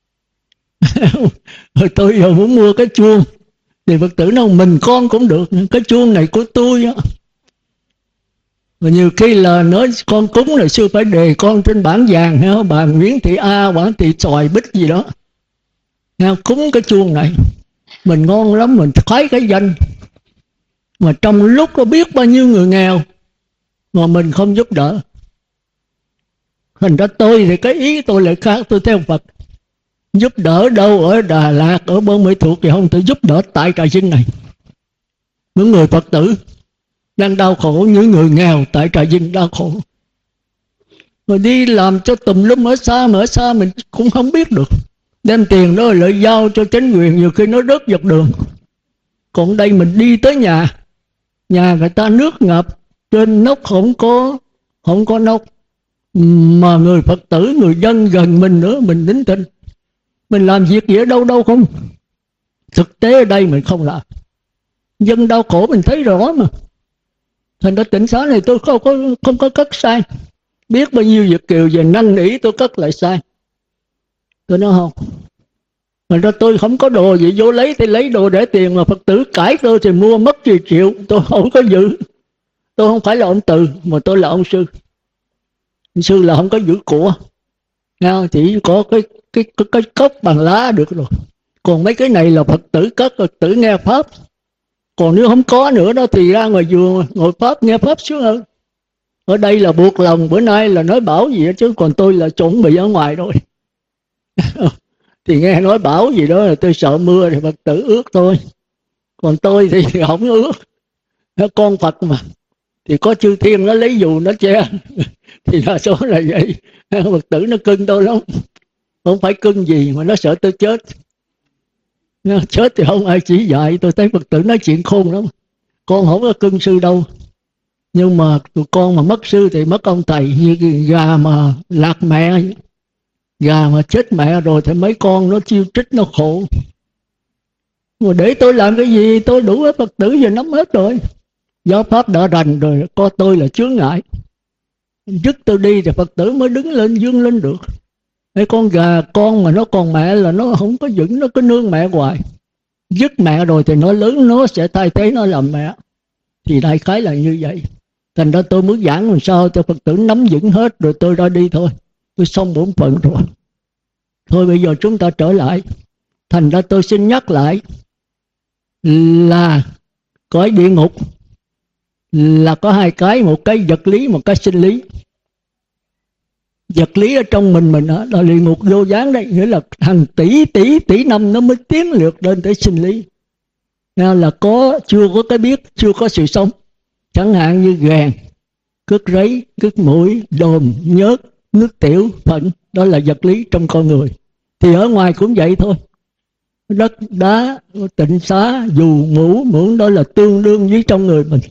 Rồi tôi giờ muốn mua cái chuông thì Phật tử nói mình con cũng được, cái chuông này của tôi đó. Và nhiều khi là nói con cúng là sư phải đề con trên bảng vàng ha, bàn Nguyễn Thị A, bảng Thị Xoài Bích gì đó. Nghe, cúng cái chuông này mình ngon lắm, mình khoái cái danh. Mà trong lúc có biết bao nhiêu người nghèo mà mình không giúp đỡ. Thành ra tôi thì cái ý tôi lại khác, tôi theo Phật. Giúp đỡ đâu ở Đà Lạt, ở Buôn Mê Thuột thì không, tôi giúp đỡ tại Trà Vinh này. Những người Phật tử đang đau khổ, những người nghèo tại Trà Vinh đau khổ. Rồi đi làm cho tùm lum ở xa, mà ở xa mình cũng không biết được. Đem tiền đó lại giao cho chính quyền, nhiều khi nó rớt dọc đường. Còn đây mình đi tới nhà, nhà người ta nước ngập, trên nóc không có, không có nóc. Mà người Phật tử, người dân gần mình nữa, mình nín tin. Mình làm việc gì ở đâu đâu không. Thực tế ở đây mình không làm. Dân đau khổ mình thấy rõ mà. Thành ra tỉnh xá này tôi không có, không có cất sai. Biết bao nhiêu Việt kiều về năn nỉ tôi cất lại sai. Tôi nói không. Thành ra tôi không có đồ gì vô lấy thì lấy đồ để tiền, mà Phật tử cãi tôi thì mua mất triệu triệu. Tôi không có giữ. Tôi không phải là ông Từ mà tôi là ông Sư. Ông Sư là không có giữ của. Chỉ có cái cái cái, cái cốc bằng lá được rồi. Còn mấy cái này là Phật tử cất, Phật tử nghe pháp. Còn nếu không có nữa đó thì ra ngoài vườn ngồi pháp nghe pháp sướng hơn. Ở đây là buộc lòng, bữa nay là nói bảo gì đó, chứ còn tôi là chuẩn bị ở ngoài rồi. Thì nghe nói bảo gì đó là tôi sợ mưa thì Phật tử ướt thôi. Còn tôi thì không ướt. Con Phật mà. Thì có chư thiên nó lấy dù nó che. Thì đa số là vậy. Phật tử nó cưng tôi lắm, không phải cưng gì mà nó sợ tôi chết. Nó chết thì không ai chỉ dạy. Tôi thấy Phật tử nói chuyện khôn lắm. Con không có cưng sư đâu, nhưng mà tụi con mà mất sư thì mất ông thầy. Như gà mà lạc mẹ, gà mà chết mẹ rồi thì mấy con nó chiêu trích, nó khổ. Mà để tôi làm cái gì? Tôi đủ hết Phật tử giờ nắm hết rồi. Giáo pháp đã rành rồi, có tôi là chướng ngại. Dứt tôi đi thì Phật tử mới đứng lên, dương lên được. Cái con gà con mà nó còn mẹ là nó không có vững, nó cứ nương mẹ hoài. Dứt mẹ rồi thì nó lớn, nó sẽ thay thế nó làm mẹ. Thì đại khái là như vậy. Thành ra tôi muốn giảng làm sao cho Phật tử nắm vững hết rồi tôi ra đi thôi. Tôi xong bổn phận rồi. Thôi bây giờ chúng ta trở lại. Thành ra tôi xin nhắc lại là cõi địa ngục là có hai cái, một cái vật lý, một cái sinh lý. Vật lý ở trong mình mình đó, là địa ngục vô gián đấy, nghĩa là hàng tỷ tỷ tỷ năm nó mới tiến lược lên tới sinh lý. Nên là có chưa có cái biết, chưa có sự sống. Chẳng hạn như gàn, cước ráy, cước mũi, đồm, nhớt, nước tiểu, phận, đó là vật lý trong con người. Thì ở ngoài cũng vậy thôi. Đất, đá, tịnh xá, dù, ngủ, muỗng, đó là tương đương với trong người mình.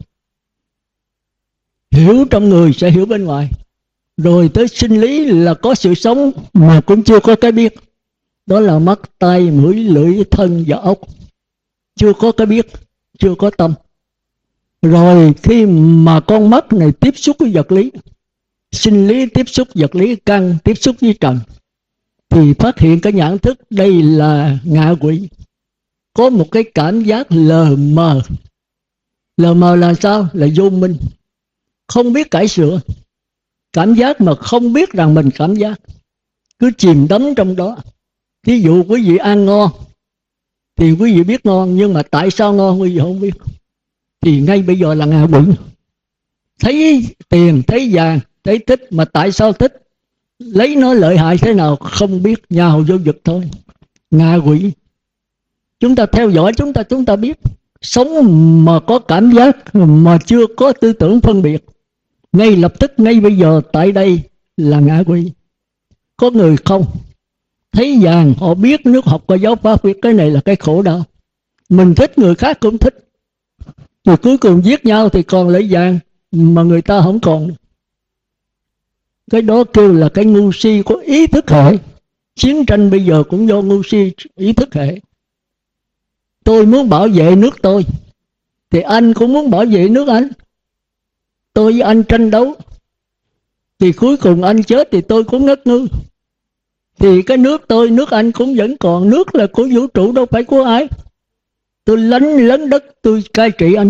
Hiểu trong người sẽ hiểu bên ngoài. Rồi tới sinh lý là có sự sống mà cũng chưa có cái biết. Đó là mắt, tai, mũi, lưỡi, thân và ốc. Chưa có cái biết, chưa có tâm. Rồi khi mà con mắt này tiếp xúc với vật lý, sinh lý tiếp xúc vật lý, căn tiếp xúc với trần, thì phát hiện cái nhãn thức đây là ngạ quỷ. Có một cái cảm giác lờ mờ. Lờ mờ là sao? Là vô minh, không biết cải sửa. Cảm giác mà không biết rằng mình cảm giác, cứ chìm đắm trong đó. Ví dụ quý vị ăn ngon thì quý vị biết ngon, nhưng mà tại sao ngon quý vị không biết. Thì ngay bây giờ là ngạ quỷ. Thấy tiền, thấy vàng, thấy thích, mà tại sao thích, lấy nó lợi hại thế nào không biết, nhào vô vực thôi. Ngạ quỷ. Chúng ta theo dõi, chúng ta chúng ta biết. Sống mà có cảm giác mà chưa có tư tưởng phân biệt, ngay lập tức, ngay bây giờ, tại đây là ngạ quỷ. Có người không thấy vàng, họ biết nước học và giáo pháp, biết cái này là cái khổ đau. Mình thích, người khác cũng thích. Rồi cuối cùng giết nhau thì còn lấy vàng, mà người ta không còn. Cái đó kêu là cái ngu si có ý thức hệ. Chiến tranh bây giờ cũng do ngu si ý thức hệ. Tôi muốn bảo vệ nước tôi, thì anh cũng muốn bảo vệ nước anh. Tôi với anh tranh đấu, thì cuối cùng anh chết thì tôi cũng ngất ngư. Thì cái nước tôi, nước anh cũng vẫn còn. Nước là của vũ trụ, đâu phải của ai. Tôi lấn lấn đất, tôi cai trị anh.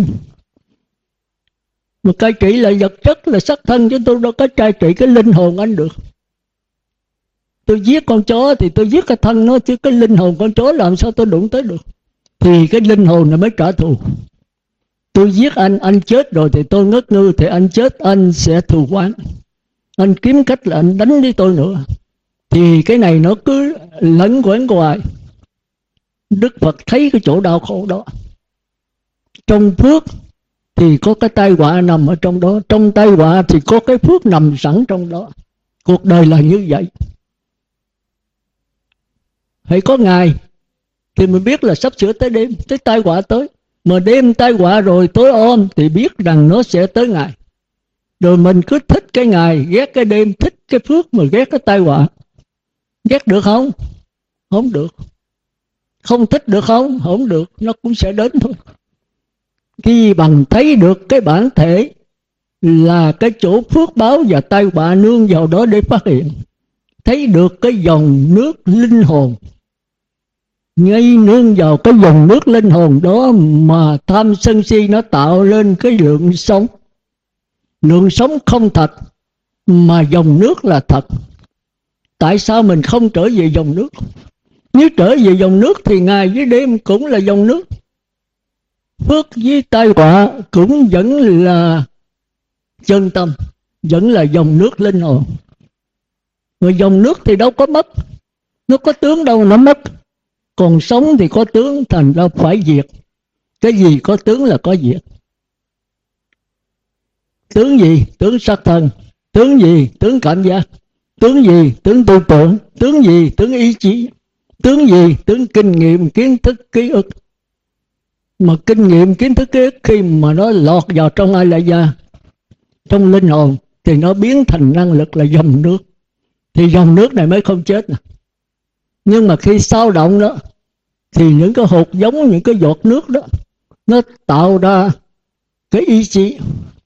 Mà cai trị là vật chất, là xác thân, chứ tôi đâu có cai trị cái linh hồn anh được. Tôi giết con chó thì tôi giết cái thân nó, chứ cái linh hồn con chó làm sao tôi đụng tới được. Thì cái linh hồn này mới trả thù. Tôi giết anh, anh chết rồi thì tôi ngất ngư, thì anh chết anh sẽ thù oán. Anh kiếm cách là anh đánh với tôi nữa. Thì cái này nó cứ lẫn quẩn hoài. Đức Phật thấy cái chỗ đau khổ đó. Trong phước thì có cái tai họa nằm ở trong đó. Trong tai họa thì có cái phước nằm sẵn trong đó. Cuộc đời là như vậy. Hãy có ngày thì mình biết là sắp sửa tới đêm, tới tai họa tới. Mà đêm tai họa rồi tối ôm thì biết rằng nó sẽ tới ngày. Rồi mình cứ thích cái ngày, ghét cái đêm, thích cái phước mà ghét cái tai họa. Ghét được không? Không được. Không thích được không? Không được. Nó cũng sẽ đến thôi. Khi bằng thấy được cái bản thể là cái chỗ phước báo và tai họa nương vào đó để phát hiện. Thấy được cái dòng nước linh hồn, ngay nương vào cái dòng nước linh hồn đó mà tham sân si nó tạo lên cái lượng sống. Lượng sống không thật, mà dòng nước là thật. Tại sao mình không trở về dòng nước? Nếu trở về dòng nước thì ngày với đêm cũng là dòng nước. Phước với tai họa cũng vẫn là chân tâm, vẫn là dòng nước linh hồn. Rồi dòng nước thì đâu có mất, nó có tướng đâu nó mất. Còn sống thì có tướng, thành ra phải diệt. Cái gì có tướng là có diệt. Tướng gì? Tướng sắc thân. Tướng gì? Tướng cảm giác. Tướng gì? Tướng tư tưởng. Tướng gì? Tướng ý chí. Tướng gì? Tướng kinh nghiệm, kiến thức, ký ức. Mà kinh nghiệm, kiến thức, ký ức khi mà nó lọt vào trong ai lại da, trong linh hồn, thì nó biến thành năng lực là dòng nước. Thì dòng nước này mới không chết nè. Nhưng mà khi sao động đó, thì những cái hột giống, những cái giọt nước đó, nó tạo ra cái ý chí.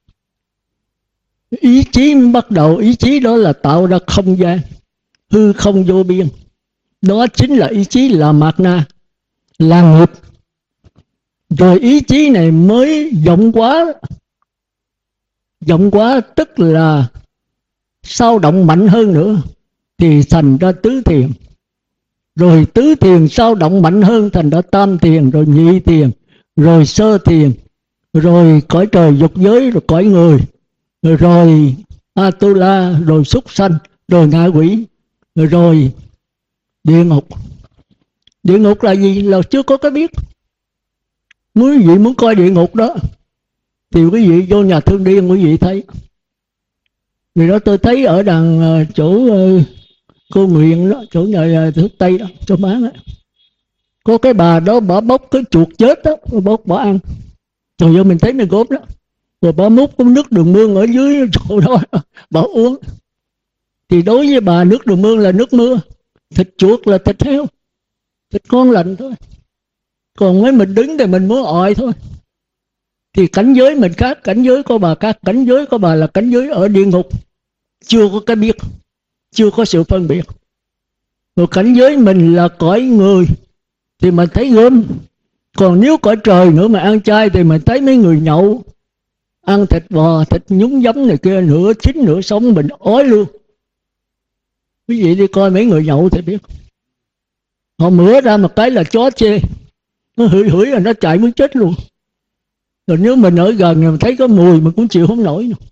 Ý chí bắt đầu, ý chí đó là tạo ra không gian, hư không vô biên. Đó chính là ý chí, là mạt na, là nghiệp. Rồi ý chí này mới vọng quá. Vọng quá tức là sao động mạnh hơn nữa, thì thành ra tứ thiền. Rồi tứ thiền sao động mạnh hơn, thành ra tam thiền, rồi nhị thiền, rồi sơ thiền, rồi cõi trời dục giới, rồi cõi người, rồi Atula, rồi súc sanh, rồi ngạ quỷ, rồi địa ngục. Địa ngục là gì? Là chưa có cái biết. Quý vị muốn coi địa ngục đó thì quý vị vô nhà thương điên quý vị thấy. Vì đó tôi thấy ở đằng chỗ cô Nguyện đó, chỗ nhà thuốc Tây đó, chỗ bán đó, có cái bà đó bà bóc cái chuột chết đó, bà bóc bà ăn. Rồi vô mình thấy mình gốm đó. Rồi bà múc cái nước đường mương ở dưới chỗ đó bà uống. Thì đối với bà nước đường mương là nước mưa, thịt chuột là thịt heo, thịt con lành thôi. Còn mấy mình đứng thì mình muốn ọi thôi. Thì cảnh giới mình khác, cảnh giới của bà khác. Cảnh giới của bà là cảnh giới ở địa ngục, chưa có cái biết, chưa có sự phân biệt. Rồi cảnh giới mình là cõi người thì mình thấy gớm. Còn nếu cõi trời nữa mà ăn chay thì mình thấy mấy người nhậu, ăn thịt bò, thịt nhúng giấm này kia, nửa chín nửa sống, mình ói luôn. Quý vị đi coi mấy người nhậu thì biết. Họ mửa ra một cái là chó chê, nó hửi hửi là nó chạy muốn chết luôn. Rồi nếu mình ở gần mình thấy có mùi mình cũng chịu không nổi nữa.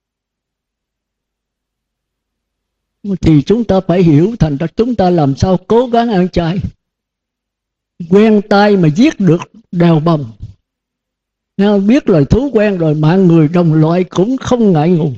Thì chúng ta phải hiểu, thành ra chúng ta làm sao cố gắng ăn chay. Quen tay mà giết được đèo bồng. Biết lời thú quen rồi, mạng người đồng loại cũng không ngại ngùng.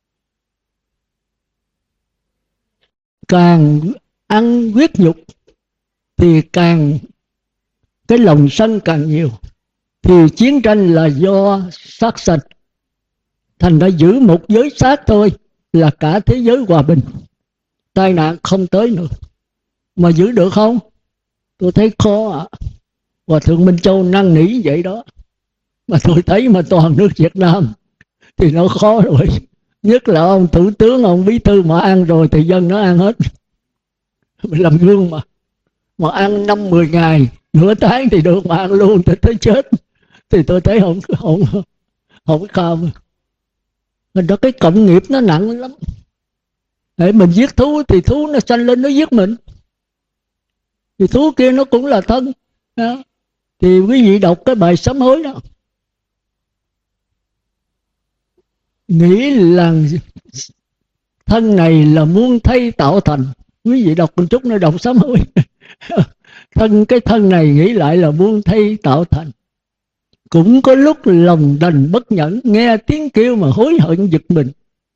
Càng ăn huyết nhục thì càng cái lòng sân càng nhiều. Thì chiến tranh là do sát sanh. Thành ra giữ một giới sát thôi là cả thế giới hòa bình, tai nạn không tới nữa. Mà giữ được không? Tôi thấy khó ạ. À. Hòa thượng Minh Châu năn nỉ vậy đó. Mà tôi thấy mà toàn nước Việt Nam thì nó khó rồi. Nhất là ông thủ tướng, ông bí thư mà ăn rồi thì dân nó ăn hết. Mình làm gương mà. Mà ăn năm mười ngày, nửa tháng thì được, mà ăn luôn thì tới chết. Thì tôi thấy không không không không. Mình đó cái cộng nghiệp nó nặng lắm. Để mình giết thú thì thú nó sanh lên nó giết mình. Thì thú kia nó cũng là thân. Đó. Thì quý vị đọc cái bài sám hối đó. Nghĩ là thân này là muốn thay tạo thành. Quý vị đọc một chút nữa, đọc sám hối. Thân cái thân này nghĩ lại là muốn thay tạo thành. Cũng có lúc lòng đành bất nhẫn, nghe tiếng kêu mà hối hận giật mình.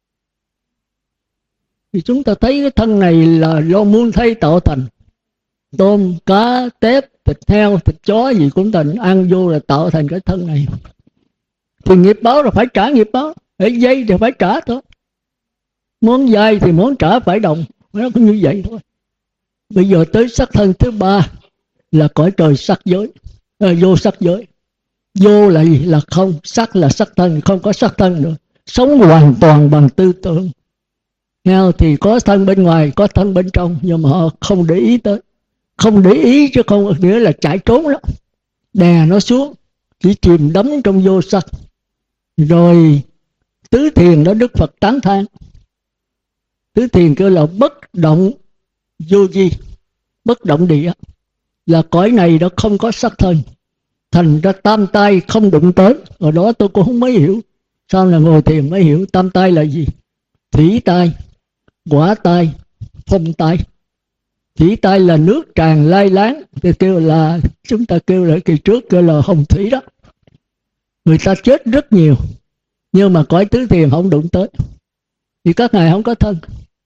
Thì chúng ta thấy cái thân này là do muốn thay tạo thành. Tôm, cá, tép, thịt heo, thịt chó gì cũng thành, ăn vô là tạo thành cái thân này. Thì nghiệp báo là phải trả nghiệp báo. Để dây thì phải trả thôi. Muốn dây thì muốn trả phải đồng. Nó cũng như vậy thôi. Bây giờ tới sắc thân thứ ba là cõi trời sắc giới, à, vô sắc giới. Vô là gì? Là không. Sắc là sắc thân, không có sắc thân nữa. Sống hoàn toàn bằng tư tưởng. Nghe, thì có thân bên ngoài, có thân bên trong, nhưng mà họ không để ý tới. Không để ý chứ không nghĩa là chạy trốn đó. Đè nó xuống, chỉ chìm đắm trong vô sắc. Rồi tứ thiền đó Đức Phật tán thán. Tứ thiền kêu là bất động vô vi, bất động địa. Là cõi này đó không có sắc thân. Thành ra tam tai không đụng tới. Ở đó tôi cũng không mới hiểu. Sau là ngồi thiền mới hiểu tam tai là gì. Thủy tai, hỏa tai, phong tai. Thủy tai là nước tràn lai láng. Thì kêu là, chúng ta kêu là kỳ trước kêu là hồng thủy đó. Người ta chết rất nhiều. Nhưng mà cõi tứ thiền không đụng tới. thì các ngài không có thân.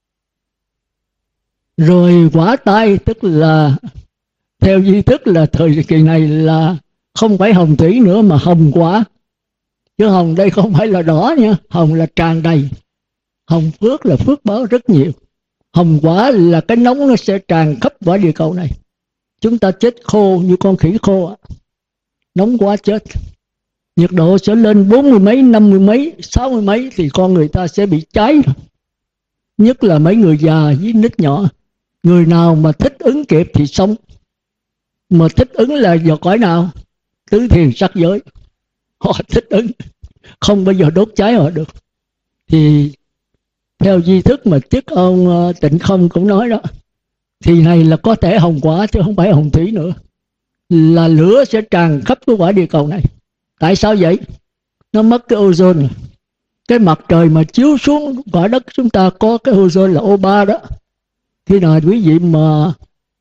Rồi quả tai, tức là theo di thức là thời kỳ này là không phải hồng thủy nữa mà hồng quả. Chứ hồng đây không phải là đỏ nha, hồng là tràn đầy. Hồng phước là phước báo rất nhiều. Hồng quả là cái nóng nó sẽ tràn khắp quả địa cầu này. Chúng ta chết khô như con khỉ khô, nóng quá chết. Nhiệt độ sẽ lên bốn mươi mấy, năm mươi mấy, sáu mươi mấy thì con người ta sẽ bị cháy. Nhất là mấy người già với nít nhỏ. Người nào mà thích ứng kịp thì sống. Mà thích ứng là vào cõi nào? Tứ thiền sắc giới. Họ thích ứng, không bao giờ đốt cháy họ được. Thì theo di thức mà chức ông Tịnh Không cũng nói đó, thì này là có thể hồng quả chứ không phải hồng thủy nữa. Là lửa sẽ tràn khắp cái quả địa cầu này. Tại sao vậy? Nó mất cái ozone. Cái mặt trời mà chiếu xuống quả đất chúng ta có cái ozone là O ba đó. Khi nào quý vị mà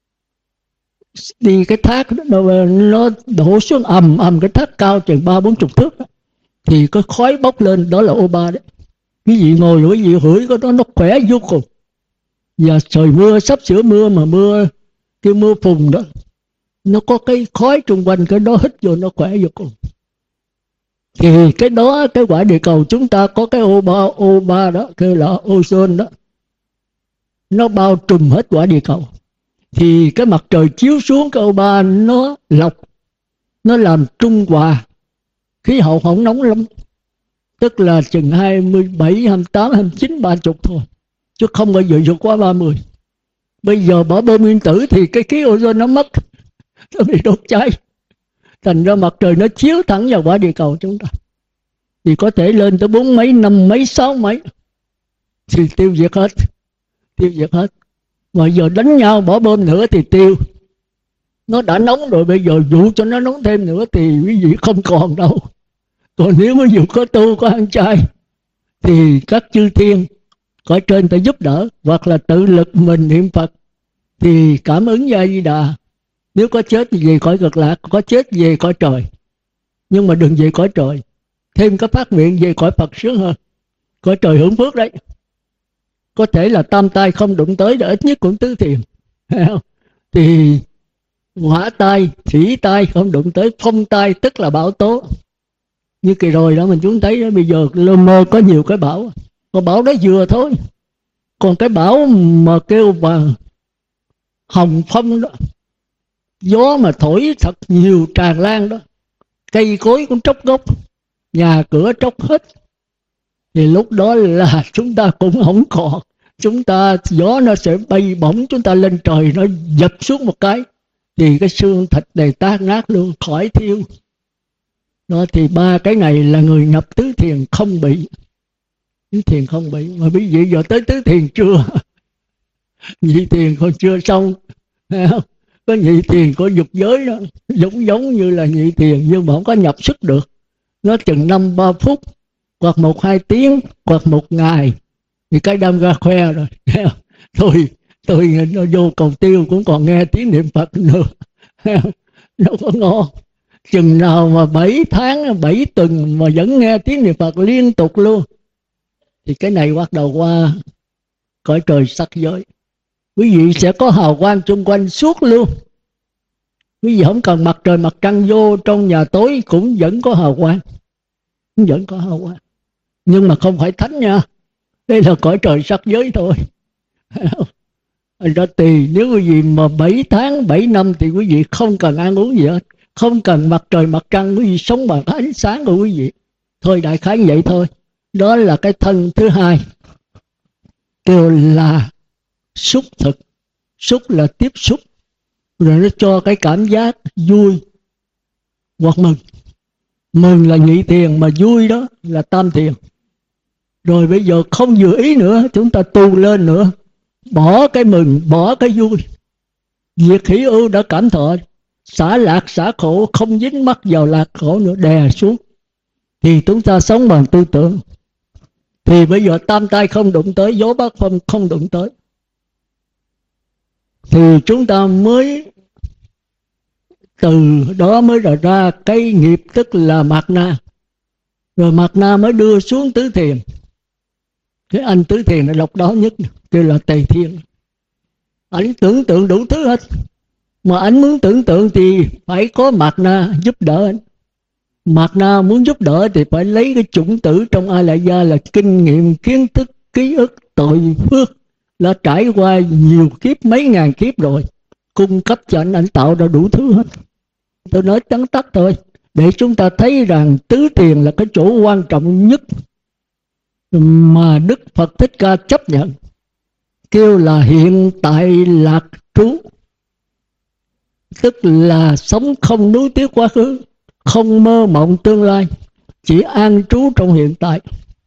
đi cái thác đó, nó, nó đổ xuống ầm ầm cái thác cao chừng ba bốn chục thước đó, thì có khói bốc lên, đó là O ba đấy. Quý vị ngồi quý vị hửi cái đó nó khỏe vô cùng. Và trời mưa, sắp sửa mưa mà mưa, cái mưa phùn đó, nó có cái khói xung quanh, cái đó hít vô nó khỏe vô cùng. Thì cái đó, cái quả địa cầu chúng ta có cái O ba, O ba đó, kêu là ozone đó, nó bao trùm hết quả địa cầu. Thì cái mặt trời chiếu xuống cái O ba nó lọc, nó làm trung hòa, khí hậu không nóng lắm. Tức là chừng hai mươi bảy, hai mươi tám, hai mươi chín, ba mươi thôi, chứ không bao giờ vượt qua ba mươi. Bây giờ bỏ bom nguyên tử thì cái khí ozone nó mất, nó bị đốt cháy. Thành ra mặt trời nó chiếu thẳng vào quả địa cầu chúng ta, thì có thể lên tới bốn mấy, năm mấy, sáu mấy, thì tiêu diệt hết. Tiêu diệt hết. Mà giờ đánh nhau bỏ bom nữa thì tiêu. Nó đã nóng rồi, bây giờ dụ cho nó nóng thêm nữa thì quý vị không còn đâu. Còn nếu mà dù có tu, có ăn chay, thì các chư thiên cõi trên ta giúp đỡ, hoặc là tự lực mình niệm Phật, thì cảm ứng với A Di Đà. Nếu có chết thì về cõi cực lạc, có chết về cõi trời. Nhưng mà đừng về cõi trời, thêm cái phát nguyện về cõi Phật sướng hơn. Cõi trời hưởng phước đấy. Có thể là tam tai không đụng tới, để ít nhất cũng tứ thiền. Thì hỏa tai, thủy tai không đụng tới, phong tai tức là bão tố. Như kỳ rồi đó mình chúng thấy đó, bây giờ lơ mơ có nhiều cái bão. Còn bão đó vừa thôi. Còn cái bão mà kêu bằng hồng phong đó, gió mà thổi thật nhiều tràn lan đó, cây cối cũng tróc gốc, nhà cửa tróc hết, thì lúc đó là chúng ta cũng không còn. Chúng ta, gió nó sẽ bay bổng chúng ta lên trời, nó dập xuống một cái thì cái xương thịt này tan nát luôn, khỏi thiêu. Đó, thì ba cái này là người nhập tứ thiền không bị. Tứ thiền không bị. Mà quý vị giờ tới tứ thiền chưa? Nhị thiền còn chưa xong. Có nhị thiền có dục giới đó, giống giống như là nhị thiền, nhưng mà không có nhập sức được. Nó chừng năm ba phút, hoặc một hai tiếng, hoặc một ngày, thì cái đâm ra khoe rồi. Tôi, tôi nó vô cầu tiêu cũng còn nghe tiếng niệm Phật nữa. Nó có ngon. Chừng nào mà bảy tháng, bảy tuần mà vẫn nghe tiếng niệm Phật liên tục luôn, thì cái này bắt đầu qua cõi trời sắc giới. Quý vị sẽ có hào quang xung quanh suốt luôn. Quý vị không cần mặt trời mặt trăng vô trong nhà tối cũng vẫn có hào quang. Cũng vẫn có hào quang. Nhưng mà không phải thánh nha. Đây là cõi trời sắc giới thôi. Đó tùy, nếu quý vị mà bảy tháng, bảy năm thì quý vị không cần ăn uống gì hết. Không cần mặt trời mặt trăng, quý vị sống bằng ánh sáng của quý vị. Thôi đại khái vậy thôi. Đó là cái thân thứ hai, kêu là xúc thực. Xúc là tiếp xúc, rồi nó cho cái cảm giác vui hoặc mừng. Mừng là nhị thiền, mà vui đó là tam thiền. Rồi bây giờ không vừa ý nữa, chúng ta tu lên nữa, bỏ cái mừng, bỏ cái vui. Diệt hỷ ưu đã cảm thọ, xả lạc xả khổ, không dính mắc vào lạc khổ nữa, đè xuống. Thì chúng ta sống bằng tư tưởng. Thì bây giờ tam tai không đụng tới, gió bát phong không đụng tới, thì chúng ta mới từ đó mới ra ra cái nghiệp, tức là mạt na. Rồi mạt na mới đưa xuống tứ thiền. Cái anh Tứ Thiền là độc đó nhất, kêu là Tề Thiên. Anh tưởng tượng đủ thứ hết, mà anh muốn tưởng tượng thì phải có Mạt Na giúp đỡ anh. Mạt Na muốn giúp đỡ thì phải lấy cái chủng tử trong A Lại Gia là kinh nghiệm, kiến thức, ký ức, tội phước, là trải qua nhiều kiếp, mấy ngàn kiếp rồi, cung cấp cho anh, anh tạo ra đủ thứ hết. Tôi nói tóm tắt thôi, để chúng ta thấy rằng Tứ Thiền là cái chỗ quan trọng nhất mà Đức Phật Thích Ca chấp nhận, kêu là hiện tại lạc trú. Tức là sống không nuối tiếc quá khứ, không mơ mộng tương lai, chỉ an trú trong hiện tại.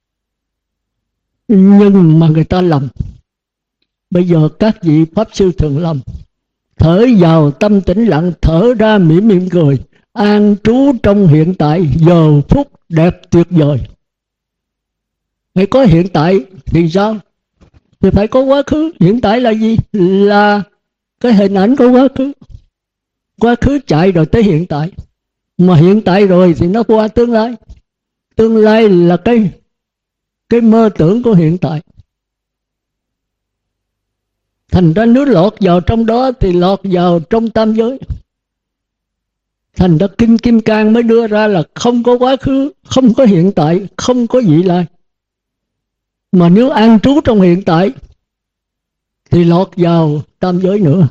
Nhưng mà người ta lầm. Bây giờ các vị Pháp Sư thường lầm. Thở vào tâm tĩnh lặng, thở ra mỉm mỉm cười, an trú trong hiện tại, giờ phút đẹp tuyệt vời. Phải có hiện tại thì sao? Thì phải có quá khứ. Hiện tại là gì? Là cái hình ảnh của quá khứ. Quá khứ chạy rồi tới hiện tại, mà hiện tại rồi thì nó qua tương lai. Tương lai là cái cái mơ tưởng của hiện tại. Thành ra nếu lọt vào trong đó thì lọt vào trong tam giới. Thành ra Kinh Kim Cang mới đưa ra là không có quá khứ, không có hiện tại, không có vị lai. Mà nếu an trú trong hiện tại thì lọt vào tam giới nữa.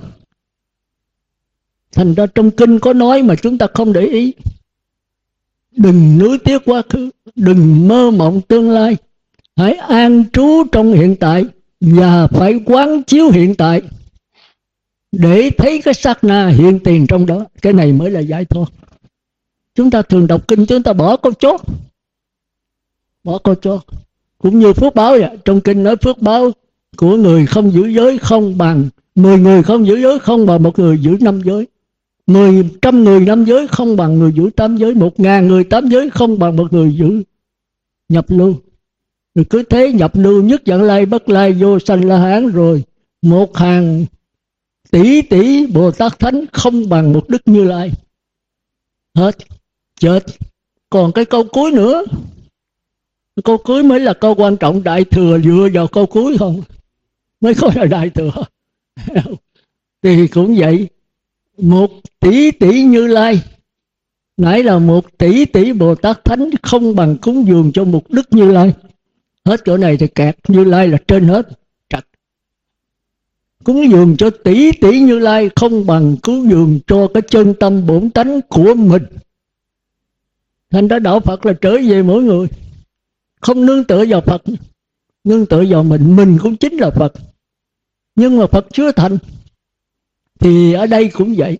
Thành ra trong kinh có nói mà chúng ta không để ý. Đừng nuối tiếc quá khứ, đừng mơ mộng tương lai, hãy an trú trong hiện tại và phải quán chiếu hiện tại để thấy cái sát na hiện tiền trong đó. Cái này mới là giải thoát. Chúng ta thường đọc kinh chúng ta bỏ câu chốt, bỏ câu chốt. Cũng như phước báo vậy. Trong kinh nói phước báo của người không giữ giới không bằng mười người không giữ giới, không bằng một người giữ năm giới. Mười trăm người năm giới không bằng người giữ tám giới. Một ngàn người tám giới không bằng một người giữ nhập lưu. Rồi cứ thế nhập lưu, nhất vãng lai, bất lai, vô sanh la hán, rồi một hàng tỷ tỷ Bồ Tát Thánh không bằng một Đức Như Lai. Hết, chết. Còn cái câu cuối nữa, câu cuối mới là câu quan trọng. Đại thừa dựa vào câu cuối không mới có là đại thừa. Thì cũng vậy, một tỷ tỷ Như Lai nãy là một tỷ tỷ Bồ Tát Thánh không bằng cúng dường cho một Đức Như Lai. Hết chỗ này thì kẹt. Như Lai là trên hết, trật. Cúng dường cho tỷ tỷ Như Lai không bằng cúng dường cho cái chân tâm bổn tánh của mình. Thành ra đạo Phật là trở về mỗi người, không nương tựa vào Phật, nương tựa vào mình. Mình cũng chính là Phật, nhưng mà Phật chưa thành. Thì ở đây cũng vậy,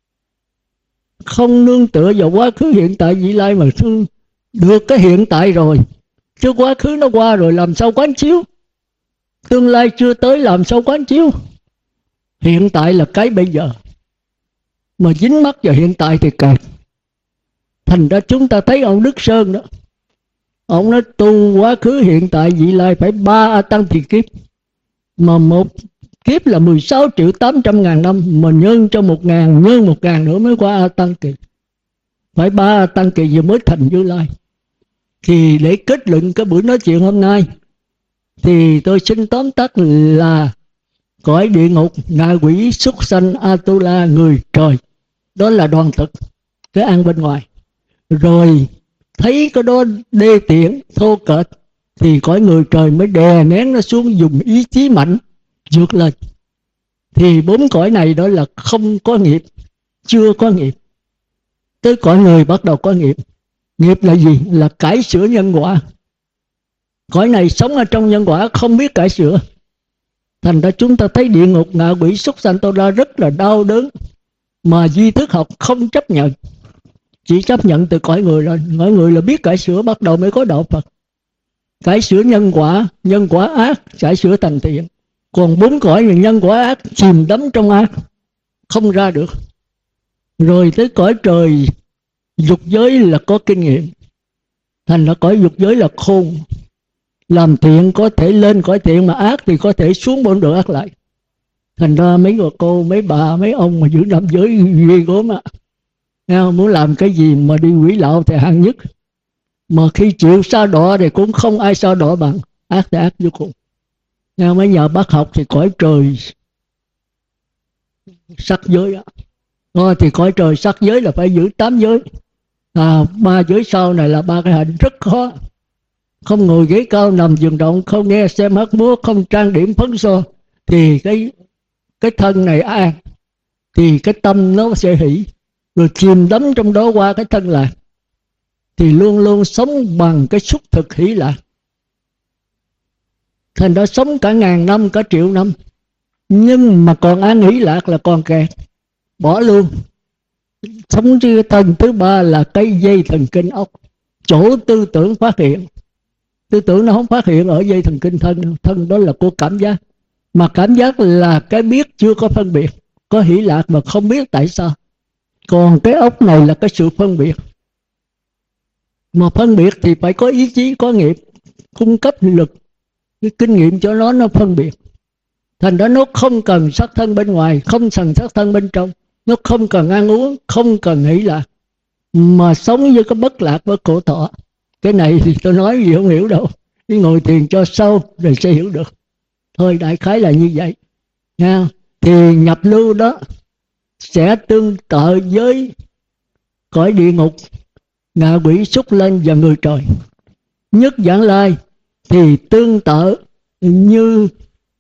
không nương tựa vào quá khứ hiện tại vị lai, mà thương được cái hiện tại rồi. Chứ quá khứ nó qua rồi làm sao quán chiếu, tương lai chưa tới làm sao quán chiếu. Hiện tại là cái bây giờ, mà dính mắc vào hiện tại thì kẹt. Thành ra chúng ta thấy ông Đức Sơn đó, ông nói tu quá khứ hiện tại vị lai phải ba A Tăng Kỳ kiếp, mà một kiếp là mười sáu triệu tám trăm ngàn năm, mà nhân cho một ngàn, nhân một ngàn nữa mới qua A Tăng Kỳ. Phải ba A Tăng Kỳ vừa mới thành Như Lai. Thì để kết luận cái buổi nói chuyện hôm nay, thì tôi xin tóm tắt là cõi địa ngục, ngạ quỷ, súc sanh, Atula, người trời, đó là đoàn thực, cái ăn bên ngoài. Rồi thấy cái đó đê tiện, thô kệch, thì cõi người trời mới đè nén nó xuống, dùng ý chí mạnh vượt lên. Thì bốn cõi này đó là không có nghiệp, chưa có nghiệp. Tới cõi người bắt đầu có nghiệp. Nghiệp là gì? Là cải sửa nhân quả. Cõi này sống ở trong nhân quả, không biết cải sửa. Thành ra chúng ta thấy địa ngục, ngạ quỷ, súc sanh, tôi ra rất là đau đớn, mà duy thức học không chấp nhận, chỉ chấp nhận từ cõi người lên. Cõi người là biết cải sửa, bắt đầu mới có đạo Phật. Cải sửa nhân quả, nhân quả ác, cải sửa thành thiện. Còn bốn cõi là nhân quả ác, chìm đắm trong ác, không ra được. Rồi tới cõi trời dục giới là có kinh nghiệm. Thành ra cõi dục giới là khôn, làm thiện có thể lên cõi thiện, mà ác thì có thể xuống bốn đường ác lại. Thành ra mấy người cô, mấy bà, mấy ông mà giữ năm giới ghê gớm á. Muốn làm cái gì mà đi quỷ lạo thì hạng nhất. Mà khi chịu sa đọa thì cũng không ai sa đọa bằng. ác thì ác vô cùng. Nhưng mấy nhà bác học thì cõi trời sắc giới đó. Thôi thì cõi trời sắc giới là phải giữ tám giới, à, ba giới sau này là ba cái hạnh rất khó. Không ngồi ghế cao nằm giường rộng, không nghe xem hát múa, không trang điểm phấn son, thì cái cái thân này an, thì cái tâm nó sẽ hỷ, rồi chìm đắm trong đó qua cái thân lạc, thì luôn luôn sống bằng cái xúc thực hỷ lạc. Thành đó sống cả ngàn năm, cả triệu năm, nhưng mà còn an hỷ lạc là còn kẹt, bỏ luôn. Sống cái tầng thứ ba là cái dây thần kinh ốc, chỗ tư tưởng phát hiện. Tư tưởng nó không phát hiện ở dây thần kinh thân, thân đó là của cảm giác. Mà cảm giác là cái biết chưa có phân biệt, có hỷ lạc mà không biết tại sao. Còn cái ốc này là cái sự phân biệt. Mà phân biệt thì phải có ý chí, có nghiệp, cung cấp lực, cái kinh nghiệm cho nó, nó phân biệt. Thành đó nó không cần sắc thân bên ngoài, không cần sắc thân bên trong. Nó không cần ăn uống, không cần hỷ lạc, mà sống với cái bất lạc với khổ thọ. Cái này thì tôi nói gì không hiểu đâu, đi ngồi thiền cho sâu rồi sẽ hiểu được. Thôi đại khái là như vậy nha. Thì nhập lưu đó sẽ tương tự với cõi địa ngục, ngạ quỷ, súc lên và người trời. Nhất Vãng Lai thì tương tự như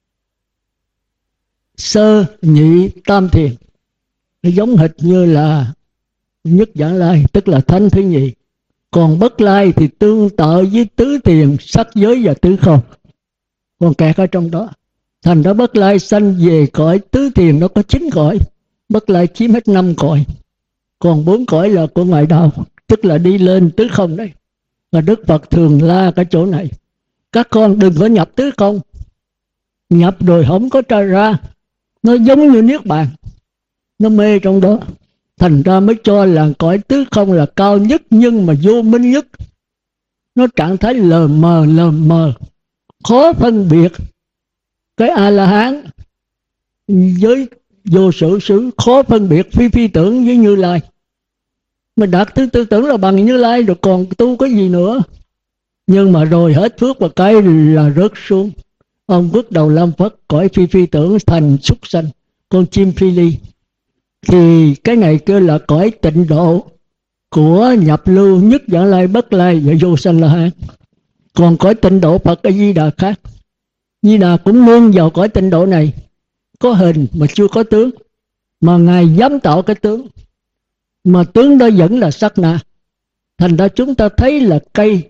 sơ nhị tam thiền, giống hệt như là Nhất Vãng Lai, tức là thánh thứ nhì. Còn Bất Lai thì tương tự với tứ thiền, sắc giới và tứ không, còn kẹt ở trong đó. Thành đó Bất Lai sanh về cõi tứ thiền, nó có chín cõi. Bất Lai chiếm hết năm cõi, còn bốn cõi là của ngoại đạo, tức là đi lên tứ không đấy. Và Đức Phật thường la cái chỗ này: các con đừng có nhập tứ không, nhập rồi không có tra ra, nó giống như niết bàn, nó mê trong đó. Thành ra mới cho là cõi tứ không là cao nhất nhưng mà vô minh nhất. Nó trạng thái lờ mờ lờ mờ, khó phân biệt. Cái A-la-hán với vô sự xứ khó phân biệt phi phi tưởng với Như Lai. Mình đạt tư tư tưởng là bằng Như Lai rồi còn tu cái gì nữa. Nhưng mà rồi hết phước và cái là rớt xuống. Ông bước đầu Lam Phất cõi phi phi tưởng thành súc sanh, con chim phi ly. Thì cái này kêu là cõi tịnh độ của nhập lưu Nhất Vãng Lai, Bất Lai và vô sanh La Hán. Còn cõi tịnh độ Phật A Di Đà khác. Di Đà cũng luôn vào cõi tịnh độ này, có hình mà chưa có tướng, mà Ngài dám tạo cái tướng, mà tướng đó vẫn là sát na. Thành ra chúng ta thấy là cây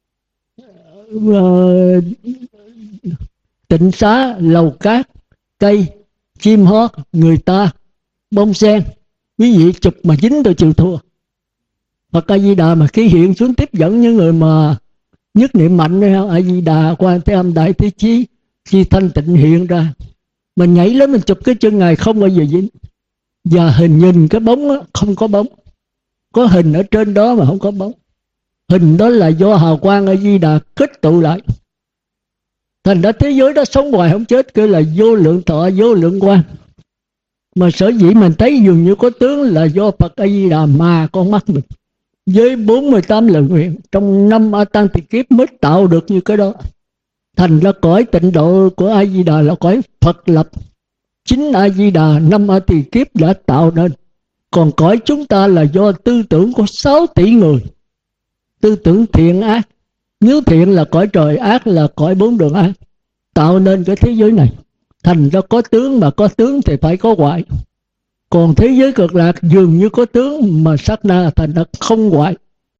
uh, tịnh xá, lầu cát, cây, chim hót, người ta, bông sen, quý vị chụp mà dính tôi chịu thua. Phật A Di Đà mà khi hiện xuống tiếp dẫn những người mà nhất niệm mạnh đấy, A Di Đà, Quan Thế Âm, Đại Thế Chí, khi thanh tịnh hiện ra, mình nhảy lên mình chụp cái chân Ngài không bao giờ dính. Và hình nhìn cái bóng đó, không có bóng, có hình ở trên đó mà không có bóng. Hình đó là do hào quang A Di Đà kết tụ lại. Thành ra thế giới đó sống hoài không chết, kêu là vô lượng thọ, vô lượng quang. Mà sở dĩ mình thấy dường như có tướng là do Phật A Di Đà mà con mắt mình với bốn mươi tám lời nguyện trong năm A Tăng Tỳ Kiếp mới tạo được như cái đó. Thành ra cõi tịnh độ của A Di Đà là cõi Phật lập, chính A Di Đà năm A Tỳ Kiếp đã tạo nên. Còn cõi chúng ta là do tư tưởng của sáu tỷ người, tư tưởng thiện ác. Nếu thiện là cõi trời, ác là cõi bốn đường ác, tạo nên cái thế giới này. Thành ra có tướng, mà có tướng thì phải có hoại. Còn thế giới cực lạc dường như có tướng mà sát na, thành ra không hoại.